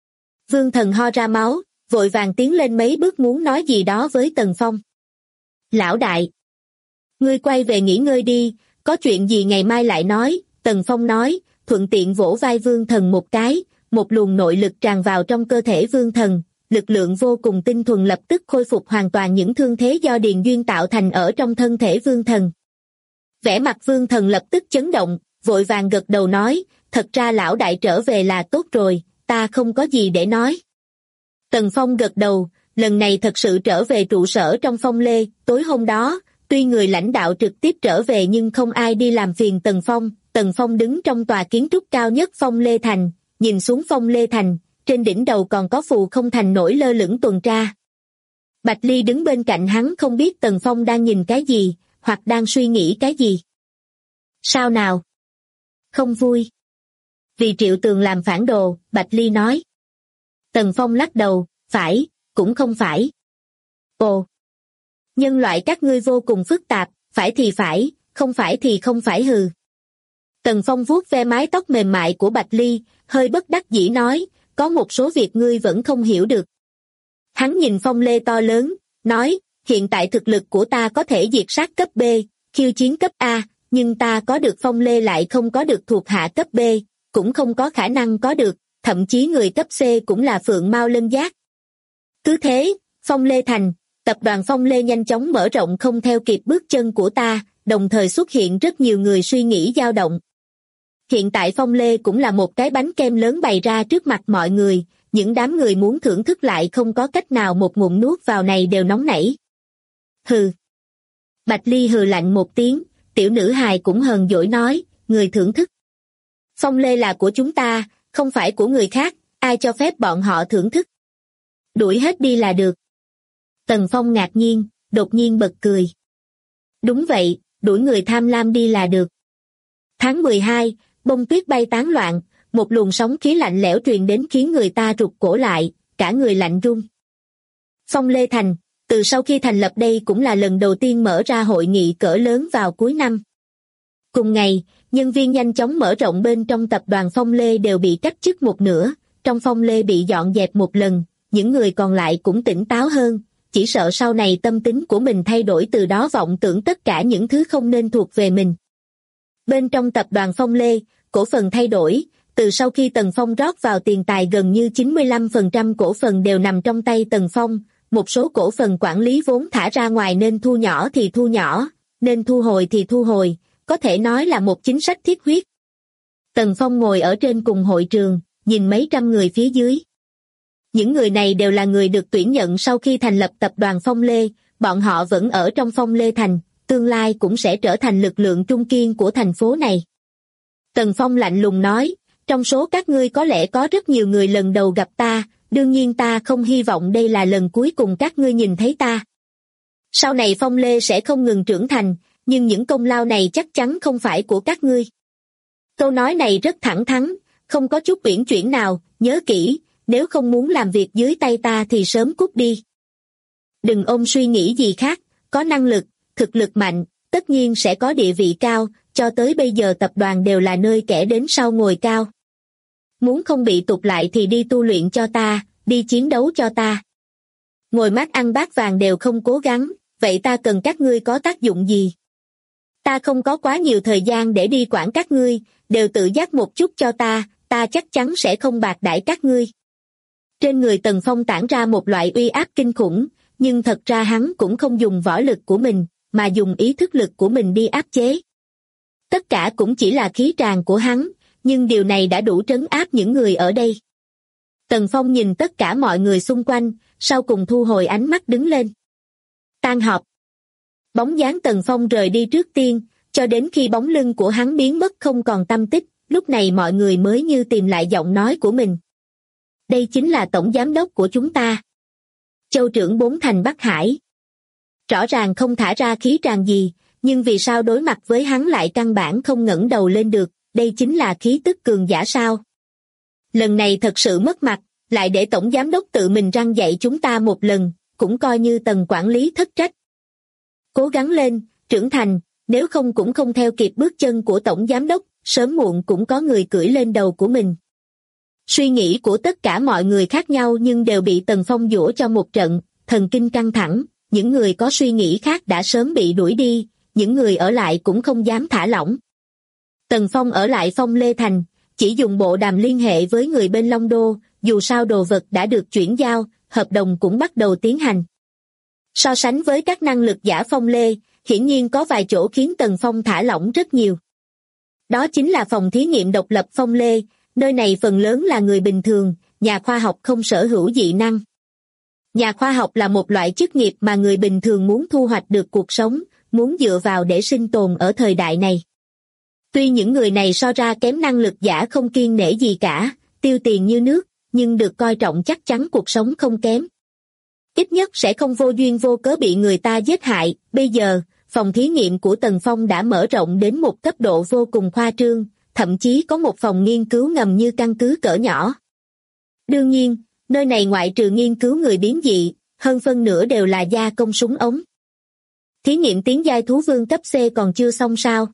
Vương Thần ho ra máu, vội vàng tiến lên mấy bước muốn nói gì đó với Tần Phong. Lão đại, ngươi quay về nghỉ ngơi đi, có chuyện gì ngày mai lại nói, Tần Phong nói, thuận tiện vỗ vai Vương Thần một cái, một luồng nội lực tràn vào trong cơ thể Vương Thần, lực lượng vô cùng tinh thuần lập tức khôi phục hoàn toàn những thương thế do Điền Duyên tạo thành ở trong thân thể Vương Thần. Vẻ mặt Vương Thần lập tức chấn động, vội vàng gật đầu nói, thật ra lão đại trở về là tốt rồi, ta không có gì để nói. Tần Phong gật đầu, lần này thật sự trở về trụ sở trong Phong Lê, tối hôm đó, tuy người lãnh đạo trực tiếp trở về nhưng không ai đi làm phiền Tần Phong. Tần Phong đứng trong tòa kiến trúc cao nhất Phong Lê Thành, nhìn xuống Phong Lê Thành, trên đỉnh đầu còn có Phù Không Thành nổi lơ lửng tuần tra. Bạch Ly đứng bên cạnh hắn không biết Tần Phong đang nhìn cái gì, hoặc đang suy nghĩ cái gì. Sao nào? Không vui. Vì Triệu Tường làm phản đồ, Bạch Ly nói. Tần Phong lắc đầu, phải, cũng không phải. Ồ! Nhân loại các ngươi vô cùng phức tạp, phải thì phải, không phải thì không phải hừ. Tần Phong vuốt ve mái tóc mềm mại của Bạch Ly, hơi bất đắc dĩ nói, có một số việc ngươi vẫn không hiểu được. Hắn nhìn Phong Lê to lớn, nói, hiện tại thực lực của ta có thể diệt sát cấp B, khiêu chiến cấp A, nhưng ta có được Phong Lê lại không có được thuộc hạ cấp B, cũng không có khả năng có được, thậm chí người cấp C cũng là phượng mao lân giác. Cứ thế, Phong Lê Thành, tập đoàn Phong Lê nhanh chóng mở rộng không theo kịp bước chân của ta, đồng thời xuất hiện rất nhiều người suy nghĩ dao động. Hiện tại Phong Lê cũng là một cái bánh kem lớn bày ra trước mặt mọi người, những đám người muốn thưởng thức lại không có cách nào một ngụm nuốt vào này đều nóng nảy. Hừ. Bạch Ly hừ lạnh một tiếng, tiểu nữ hài cũng hờn dỗi nói, người thưởng thức. Phong Lê là của chúng ta, không phải của người khác, ai cho phép bọn họ thưởng thức. Đuổi hết đi là được. Tần Phong ngạc nhiên, đột nhiên bật cười. Đúng vậy, đuổi người tham lam đi là được. Tháng 12, bông tuyết bay tán loạn, một luồng sóng khí lạnh lẽo truyền đến khiến người ta rụt cổ lại, cả người lạnh run. Phong Lê Thành, từ sau khi thành lập đây cũng là lần đầu tiên mở ra hội nghị cỡ lớn vào cuối năm. Cùng ngày, nhân viên nhanh chóng mở rộng bên trong tập đoàn Phong Lê đều bị cách chức một nửa, trong Phong Lê bị dọn dẹp một lần, những người còn lại cũng tỉnh táo hơn, chỉ sợ sau này tâm tính của mình thay đổi từ đó vọng tưởng tất cả những thứ không nên thuộc về mình. Bên trong tập đoàn Phong Lê, cổ phần thay đổi, từ sau khi Tần Phong rót vào tiền tài gần như 95% cổ phần đều nằm trong tay Tần Phong, một số cổ phần quản lý vốn thả ra ngoài nên thu nhỏ thì thu nhỏ, nên thu hồi thì thu hồi, có thể nói là một chính sách thiết huyết. Tần Phong ngồi ở trên cùng hội trường, nhìn mấy trăm người phía dưới. Những người này đều là người được tuyển nhận sau khi thành lập tập đoàn Phong Lê, bọn họ vẫn ở trong Phong Lê Thành, tương lai cũng sẽ trở thành lực lượng trung kiên của thành phố này. Tần Phong lạnh lùng nói, trong số các ngươi có lẽ có rất nhiều người lần đầu gặp ta, đương nhiên ta không hy vọng đây là lần cuối cùng các ngươi nhìn thấy ta. Sau này Phong Lê sẽ không ngừng trưởng thành, nhưng những công lao này chắc chắn không phải của các ngươi. Câu nói này rất thẳng thắn, không có chút uyển chuyển nào, nhớ kỹ, nếu không muốn làm việc dưới tay ta thì sớm cút đi. Đừng ôm suy nghĩ gì khác, có năng lực, thực lực mạnh, tất nhiên sẽ có địa vị cao, cho tới bây giờ tập đoàn đều là nơi kẻ đến sau ngồi cao. Muốn không bị tụt lại thì đi tu luyện cho ta, đi chiến đấu cho ta. Ngồi mát ăn bát vàng đều không cố gắng, vậy ta cần các ngươi có tác dụng gì? Ta không có quá nhiều thời gian để đi quản các ngươi, đều tự giác một chút cho ta chắc chắn sẽ không bạc đãi các ngươi. Trên người Tần Phong tản ra một loại uy áp kinh khủng, nhưng thật ra hắn cũng không dùng võ lực của mình, mà dùng ý thức lực của mình đi áp chế. Tất cả cũng chỉ là khí tràng của hắn, nhưng điều này đã đủ trấn áp những người ở đây. Tần Phong nhìn tất cả mọi người xung quanh, sau cùng thu hồi ánh mắt đứng lên. Tan họp. Bóng dáng Tần Phong rời đi trước tiên, cho đến khi bóng lưng của hắn biến mất không còn tăm tích, lúc này mọi người mới như tìm lại giọng nói của mình. Đây chính là tổng giám đốc của chúng ta. Châu trưởng 4 thành Bắc Hải. Rõ ràng không thả ra khí tràng gì, nhưng vì sao đối mặt với hắn lại căn bản không ngẩng đầu lên được, đây chính là khí tức cường giả sao? Lần này thật sự mất mặt, lại để tổng giám đốc tự mình răn dạy chúng ta một lần, cũng coi như Tần quản lý thất trách. Cố gắng lên, trưởng thành, nếu không cũng không theo kịp bước chân của tổng giám đốc, sớm muộn cũng có người cưỡi lên đầu của mình. Suy nghĩ của tất cả mọi người khác nhau nhưng đều bị Tần Phong giũa cho một trận, thần kinh căng thẳng, những người có suy nghĩ khác đã sớm bị đuổi đi, những người ở lại cũng không dám thả lỏng. Tần Phong ở lại Phong Lê Thành, chỉ dùng bộ đàm liên hệ với người bên Long Đô, dù sao đồ vật đã được chuyển giao, hợp đồng cũng bắt đầu tiến hành. So sánh với các năng lực giả Phong Lê, hiển nhiên có vài chỗ khiến Tần Phong thả lỏng rất nhiều. Đó chính là phòng thí nghiệm độc lập Phong Lê, nơi này phần lớn là người bình thường, nhà khoa học không sở hữu dị năng. Nhà khoa học là một loại chức nghiệp mà người bình thường muốn thu hoạch được cuộc sống, muốn dựa vào để sinh tồn ở thời đại này. Tuy những người này so ra kém năng lực giả không kiêng nể gì cả, tiêu tiền như nước, nhưng được coi trọng chắc chắn cuộc sống không kém. Ít nhất sẽ không vô duyên vô cớ bị người ta giết hại. Bây giờ, phòng thí nghiệm của Tần Phong đã mở rộng đến một cấp độ vô cùng khoa trương, thậm chí có một phòng nghiên cứu ngầm như căn cứ cỡ nhỏ. Đương nhiên, nơi này ngoại trừ nghiên cứu người biến dị, hơn phân nửa đều là gia công súng ống. Thí nghiệm tiến giai thú vương cấp C còn chưa xong sao?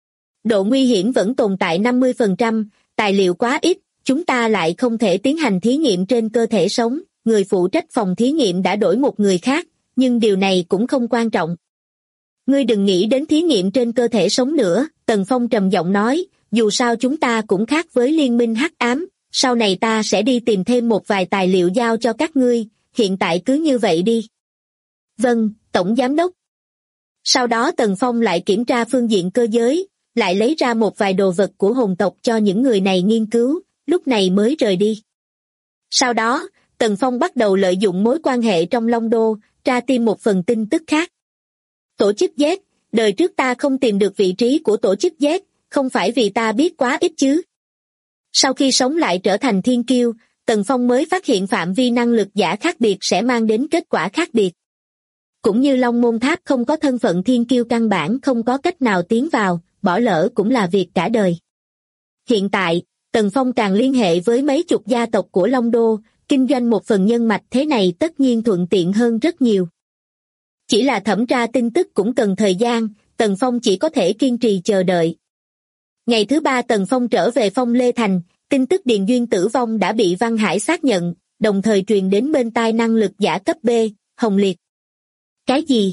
Độ nguy hiểm vẫn tồn tại 50%, tài liệu quá ít, chúng ta lại không thể tiến hành thí nghiệm trên cơ thể sống. Người phụ trách phòng thí nghiệm đã đổi một người khác, nhưng điều này cũng không quan trọng. Ngươi đừng nghĩ đến thí nghiệm trên cơ thể sống nữa, Tần Phong trầm giọng nói, dù sao chúng ta cũng khác với liên minh hắc ám, sau này ta sẽ đi tìm thêm một vài tài liệu giao cho các ngươi, hiện tại cứ như vậy đi. Vâng, Tổng Giám đốc. Sau đó Tần Phong lại kiểm tra phương diện cơ giới, lại lấy ra một vài đồ vật của hồn tộc cho những người này nghiên cứu, lúc này mới rời đi. Sau đó, Tần Phong bắt đầu lợi dụng mối quan hệ trong Long Đô, tra tìm một phần tin tức khác. Tổ chức Z, đời trước ta không tìm được vị trí của tổ chức Z, không phải vì ta biết quá ít chứ. Sau khi sống lại trở thành thiên kiêu, Tần Phong mới phát hiện phạm vi năng lực giả khác biệt sẽ mang đến kết quả khác biệt. Cũng như Long Môn Tháp không có thân phận thiên kiêu căn bản không có cách nào tiến vào, bỏ lỡ cũng là việc cả đời. Hiện tại, Tần Phong càng liên hệ với mấy chục gia tộc của Long Đô, kinh doanh một phần nhân mạch thế này tất nhiên thuận tiện hơn rất nhiều. Chỉ là thẩm tra tin tức cũng cần thời gian, Tần Phong chỉ có thể kiên trì chờ đợi. Ngày thứ 3 Tần Phong trở về Phong Lê Thành, tin tức Điền Duyên tử vong đã bị Văn Hải xác nhận, đồng thời truyền đến bên tai năng lực giả cấp B, Hồng Liệt. Cái gì?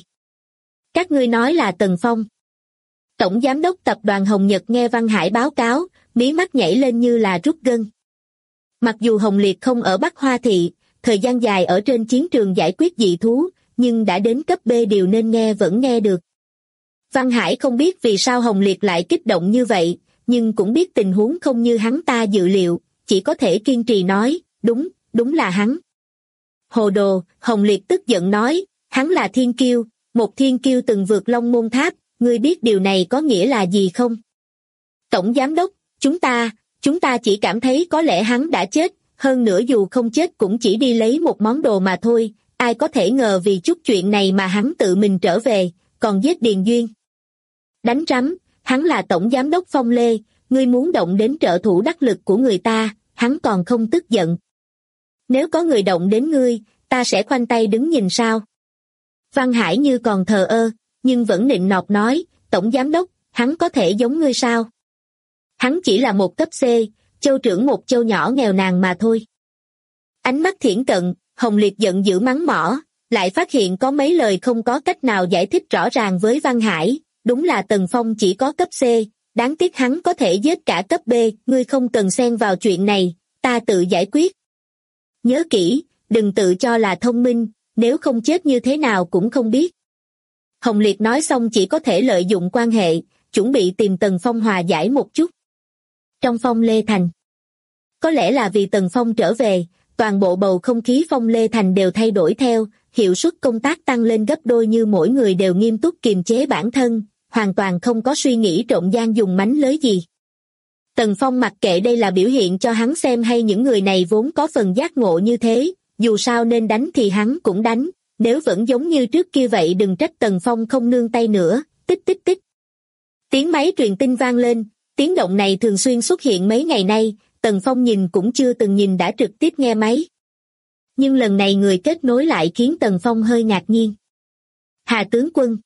Các ngươi nói là Tần Phong? Tổng Giám đốc Tập đoàn Hồng Nhật nghe Văn Hải báo cáo, mí mắt nhảy lên như là rút gân. Mặc dù Hồng Liệt không ở Bắc Hoa Thị, thời gian dài ở trên chiến trường giải quyết dị thú, nhưng đã đến cấp B điều nên nghe vẫn nghe được. Văn Hải không biết vì sao Hồng Liệt lại kích động như vậy, nhưng cũng biết tình huống không như hắn ta dự liệu, chỉ có thể kiên trì nói, đúng là hắn. Hồ đồ, Hồng Liệt tức giận nói, hắn là thiên kiêu, một thiên kiêu từng vượt Long Môn Tháp, ngươi biết điều này có nghĩa là gì không? Tổng Giám đốc, chúng ta chỉ cảm thấy có lẽ hắn đã chết, hơn nữa dù không chết cũng chỉ đi lấy một món đồ mà thôi, ai có thể ngờ vì chút chuyện này mà hắn tự mình trở về, còn giết Điền Duyên. Đánh rắm, hắn là Tổng Giám đốc Phong Lê, ngươi muốn động đến trợ thủ đắc lực của người ta, hắn còn không tức giận. Nếu có người động đến ngươi, ta sẽ khoanh tay đứng nhìn sao? Văn Hải như còn thờ ơ, nhưng vẫn nịnh nọt nói, Tổng Giám đốc, hắn có thể giống ngươi sao? Hắn chỉ là một cấp C, châu trưởng một châu nhỏ nghèo nàn mà thôi. Ánh mắt thiển cận, Hồng Liệt giận dữ mắng mỏ, lại phát hiện có mấy lời không có cách nào giải thích rõ ràng với Văn Hải, đúng là Tần Phong chỉ có cấp C, đáng tiếc hắn có thể giết cả cấp B, ngươi không cần xen vào chuyện này, ta tự giải quyết. Nhớ kỹ, đừng tự cho là thông minh, nếu không chết như thế nào cũng không biết. Hồng Liệt nói xong chỉ có thể lợi dụng quan hệ, chuẩn bị tìm Tần Phong hòa giải một chút. Trong Phong Lê Thành, có lẽ là vì Tần Phong trở về, toàn bộ bầu không khí Phong Lê Thành đều thay đổi theo, hiệu suất công tác tăng lên gấp đôi như mỗi người đều nghiêm túc kiềm chế bản thân, hoàn toàn không có suy nghĩ trộn gian dùng mánh lới gì. Tần Phong mặc kệ đây là biểu hiện cho hắn xem hay những người này vốn có phần giác ngộ như thế, dù sao nên đánh thì hắn cũng đánh, nếu vẫn giống như trước kia vậy đừng trách Tần Phong không nương tay nữa, tích tích tích. Tiếng máy truyền tin vang lên, tiếng động này thường xuyên xuất hiện mấy ngày nay, Tần Phong nhìn cũng chưa từng nhìn đã trực tiếp nghe máy. Nhưng lần này người kết nối lại khiến Tần Phong hơi ngạc nhiên. Hà tướng quân.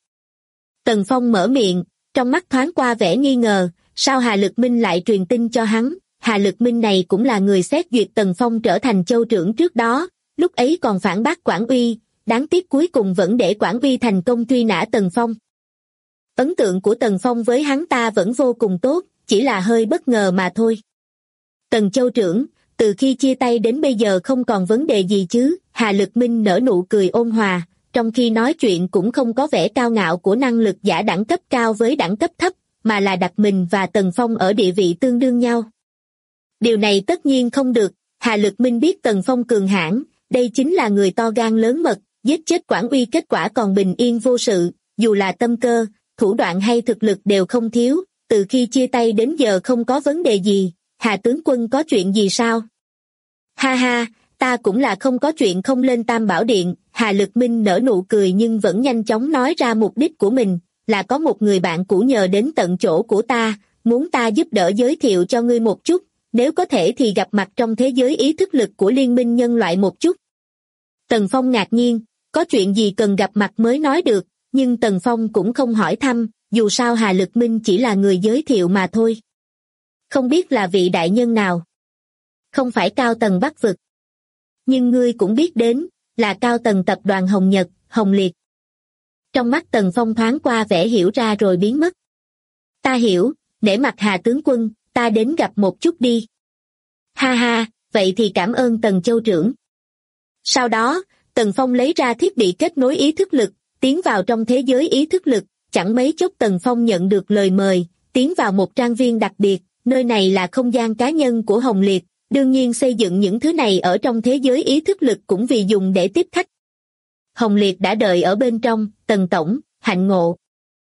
Tần Phong mở miệng, trong mắt thoáng qua vẻ nghi ngờ, sao Hà Lực Minh lại truyền tin cho hắn, Hà Lực Minh này cũng là người xét duyệt Tần Phong trở thành châu trưởng trước đó, lúc ấy còn phản bác Quản Uy, đáng tiếc cuối cùng vẫn để Quản Uy thành công truy nã Tần Phong. Ấn tượng của Tần Phong với hắn ta vẫn vô cùng tốt, chỉ là hơi bất ngờ mà thôi. Tần châu trưởng, từ khi chia tay đến bây giờ không còn vấn đề gì chứ? Hà Lực Minh nở nụ cười ôn hòa, trong khi nói chuyện cũng không có vẻ cao ngạo của năng lực giả đẳng cấp cao với đẳng cấp thấp, mà là đặt mình và Tần Phong ở địa vị tương đương nhau. Điều này tất nhiên không được, Hà Lực Minh biết Tần Phong cường hãn, đây chính là người to gan lớn mật, giết chết Quản Uy kết quả còn bình yên vô sự, dù là tâm cơ, thủ đoạn hay thực lực đều không thiếu, từ khi chia tay đến giờ không có vấn đề gì. Hà tướng quân có chuyện gì sao? Ha ha, ta cũng là không có chuyện không lên Tam Bảo Điện. Hà Lực Minh nở nụ cười nhưng vẫn nhanh chóng nói ra mục đích của mình, là có một người bạn cũ nhờ đến tận chỗ của ta, muốn ta giúp đỡ giới thiệu cho ngươi một chút, nếu có thể thì gặp mặt trong thế giới ý thức lực của Liên minh nhân loại một chút. Tần Phong ngạc nhiên, có chuyện gì cần gặp mặt mới nói được, nhưng Tần Phong cũng không hỏi thăm, dù sao Hà Lực Minh chỉ là người giới thiệu mà thôi. Không biết là vị đại nhân nào? Không phải cao tầng Bắc vực. Nhưng ngươi cũng biết đến, là cao tầng tập đoàn Hồng Nhật, Hồng Liệt. Trong mắt Tần Phong thoáng qua vẻ hiểu ra rồi biến mất. Ta hiểu, nể mặt Hà tướng quân, ta đến gặp một chút đi. Ha ha, vậy thì cảm ơn Tần châu trưởng. Sau đó, Tần Phong lấy ra thiết bị kết nối ý thức lực, tiến vào trong thế giới ý thức lực, chẳng mấy chốc Tần Phong nhận được lời mời, tiến vào một trang viên đặc biệt, nơi này là không gian cá nhân của Hồng Liệt, đương nhiên xây dựng những thứ này ở trong thế giới ý thức lực cũng vì dùng để tiếp khách. Hồng Liệt đã đợi ở bên trong, Tần Tổng, hạnh ngộ.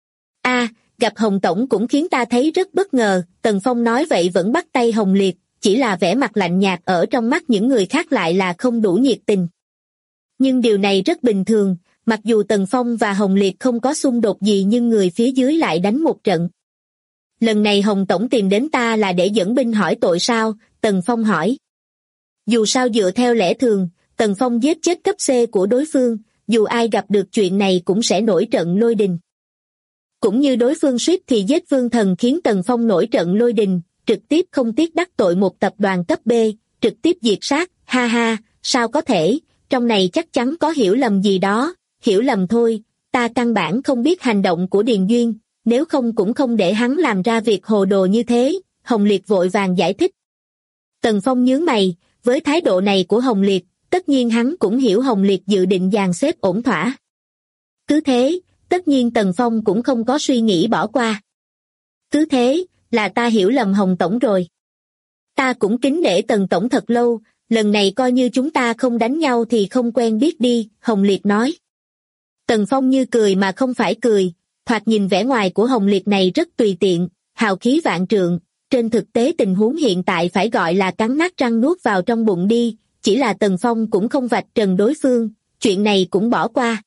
Gặp Hồng Tổng cũng khiến ta thấy rất bất ngờ, Tần Phong nói vậy vẫn bắt tay Hồng Liệt, chỉ là vẻ mặt lạnh nhạt ở trong mắt những người khác lại là không đủ nhiệt tình. Nhưng điều này rất bình thường, mặc dù Tần Phong và Hồng Liệt không có xung đột gì nhưng người phía dưới lại đánh một trận. Lần này Hồng Tổng tìm đến ta là để dẫn binh hỏi tội sao? Tần Phong hỏi. Dù sao dựa theo lẽ thường, Tần Phong giết chết cấp C của đối phương, dù ai gặp được chuyện này cũng sẽ nổi trận lôi đình. Cũng như đối phương suýt thì giết Vương Thần khiến Tần Phong nổi trận lôi đình, trực tiếp không tiếc đắc tội một tập đoàn cấp B, trực tiếp diệt sát, ha ha, sao có thể, trong này chắc chắn có hiểu lầm gì đó, hiểu lầm thôi, ta căn bản không biết hành động của Điền Duyên, nếu không cũng không để hắn làm ra việc hồ đồ như thế, Hồng Liệt vội vàng giải thích. Tần Phong nhướng mày, với thái độ này của Hồng Liệt, tất nhiên hắn cũng hiểu Hồng Liệt dự định dàn xếp ổn thỏa. Cứ thế, tất nhiên Tần Phong cũng không có suy nghĩ bỏ qua. Cứ thế, là ta hiểu lầm Hồng Tổng rồi. Ta cũng kính nể Tần Tổng thật lâu, lần này coi như chúng ta không đánh nhau thì không quen biết đi, Hồng Liệt nói. Tần Phong như cười mà không phải cười, thoạt nhìn vẻ ngoài của Hồng Liệt này rất tùy tiện, hào khí vạn trượng, trên thực tế tình huống hiện tại phải gọi là cắn nát răng nuốt vào trong bụng đi, chỉ là Tần Phong cũng không vạch trần đối phương, chuyện này cũng bỏ qua.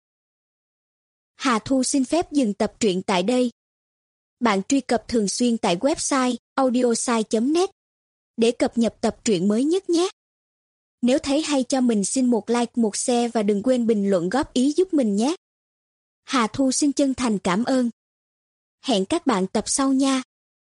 Hà Thu xin phép dừng tập truyện tại đây. Bạn truy cập thường xuyên tại website audiosai.net để cập nhật tập truyện mới nhất nhé. Nếu thấy hay cho mình xin một like, một share và đừng quên bình luận góp ý giúp mình nhé. Hà Thu xin chân thành cảm ơn. Hẹn các bạn tập sau nha.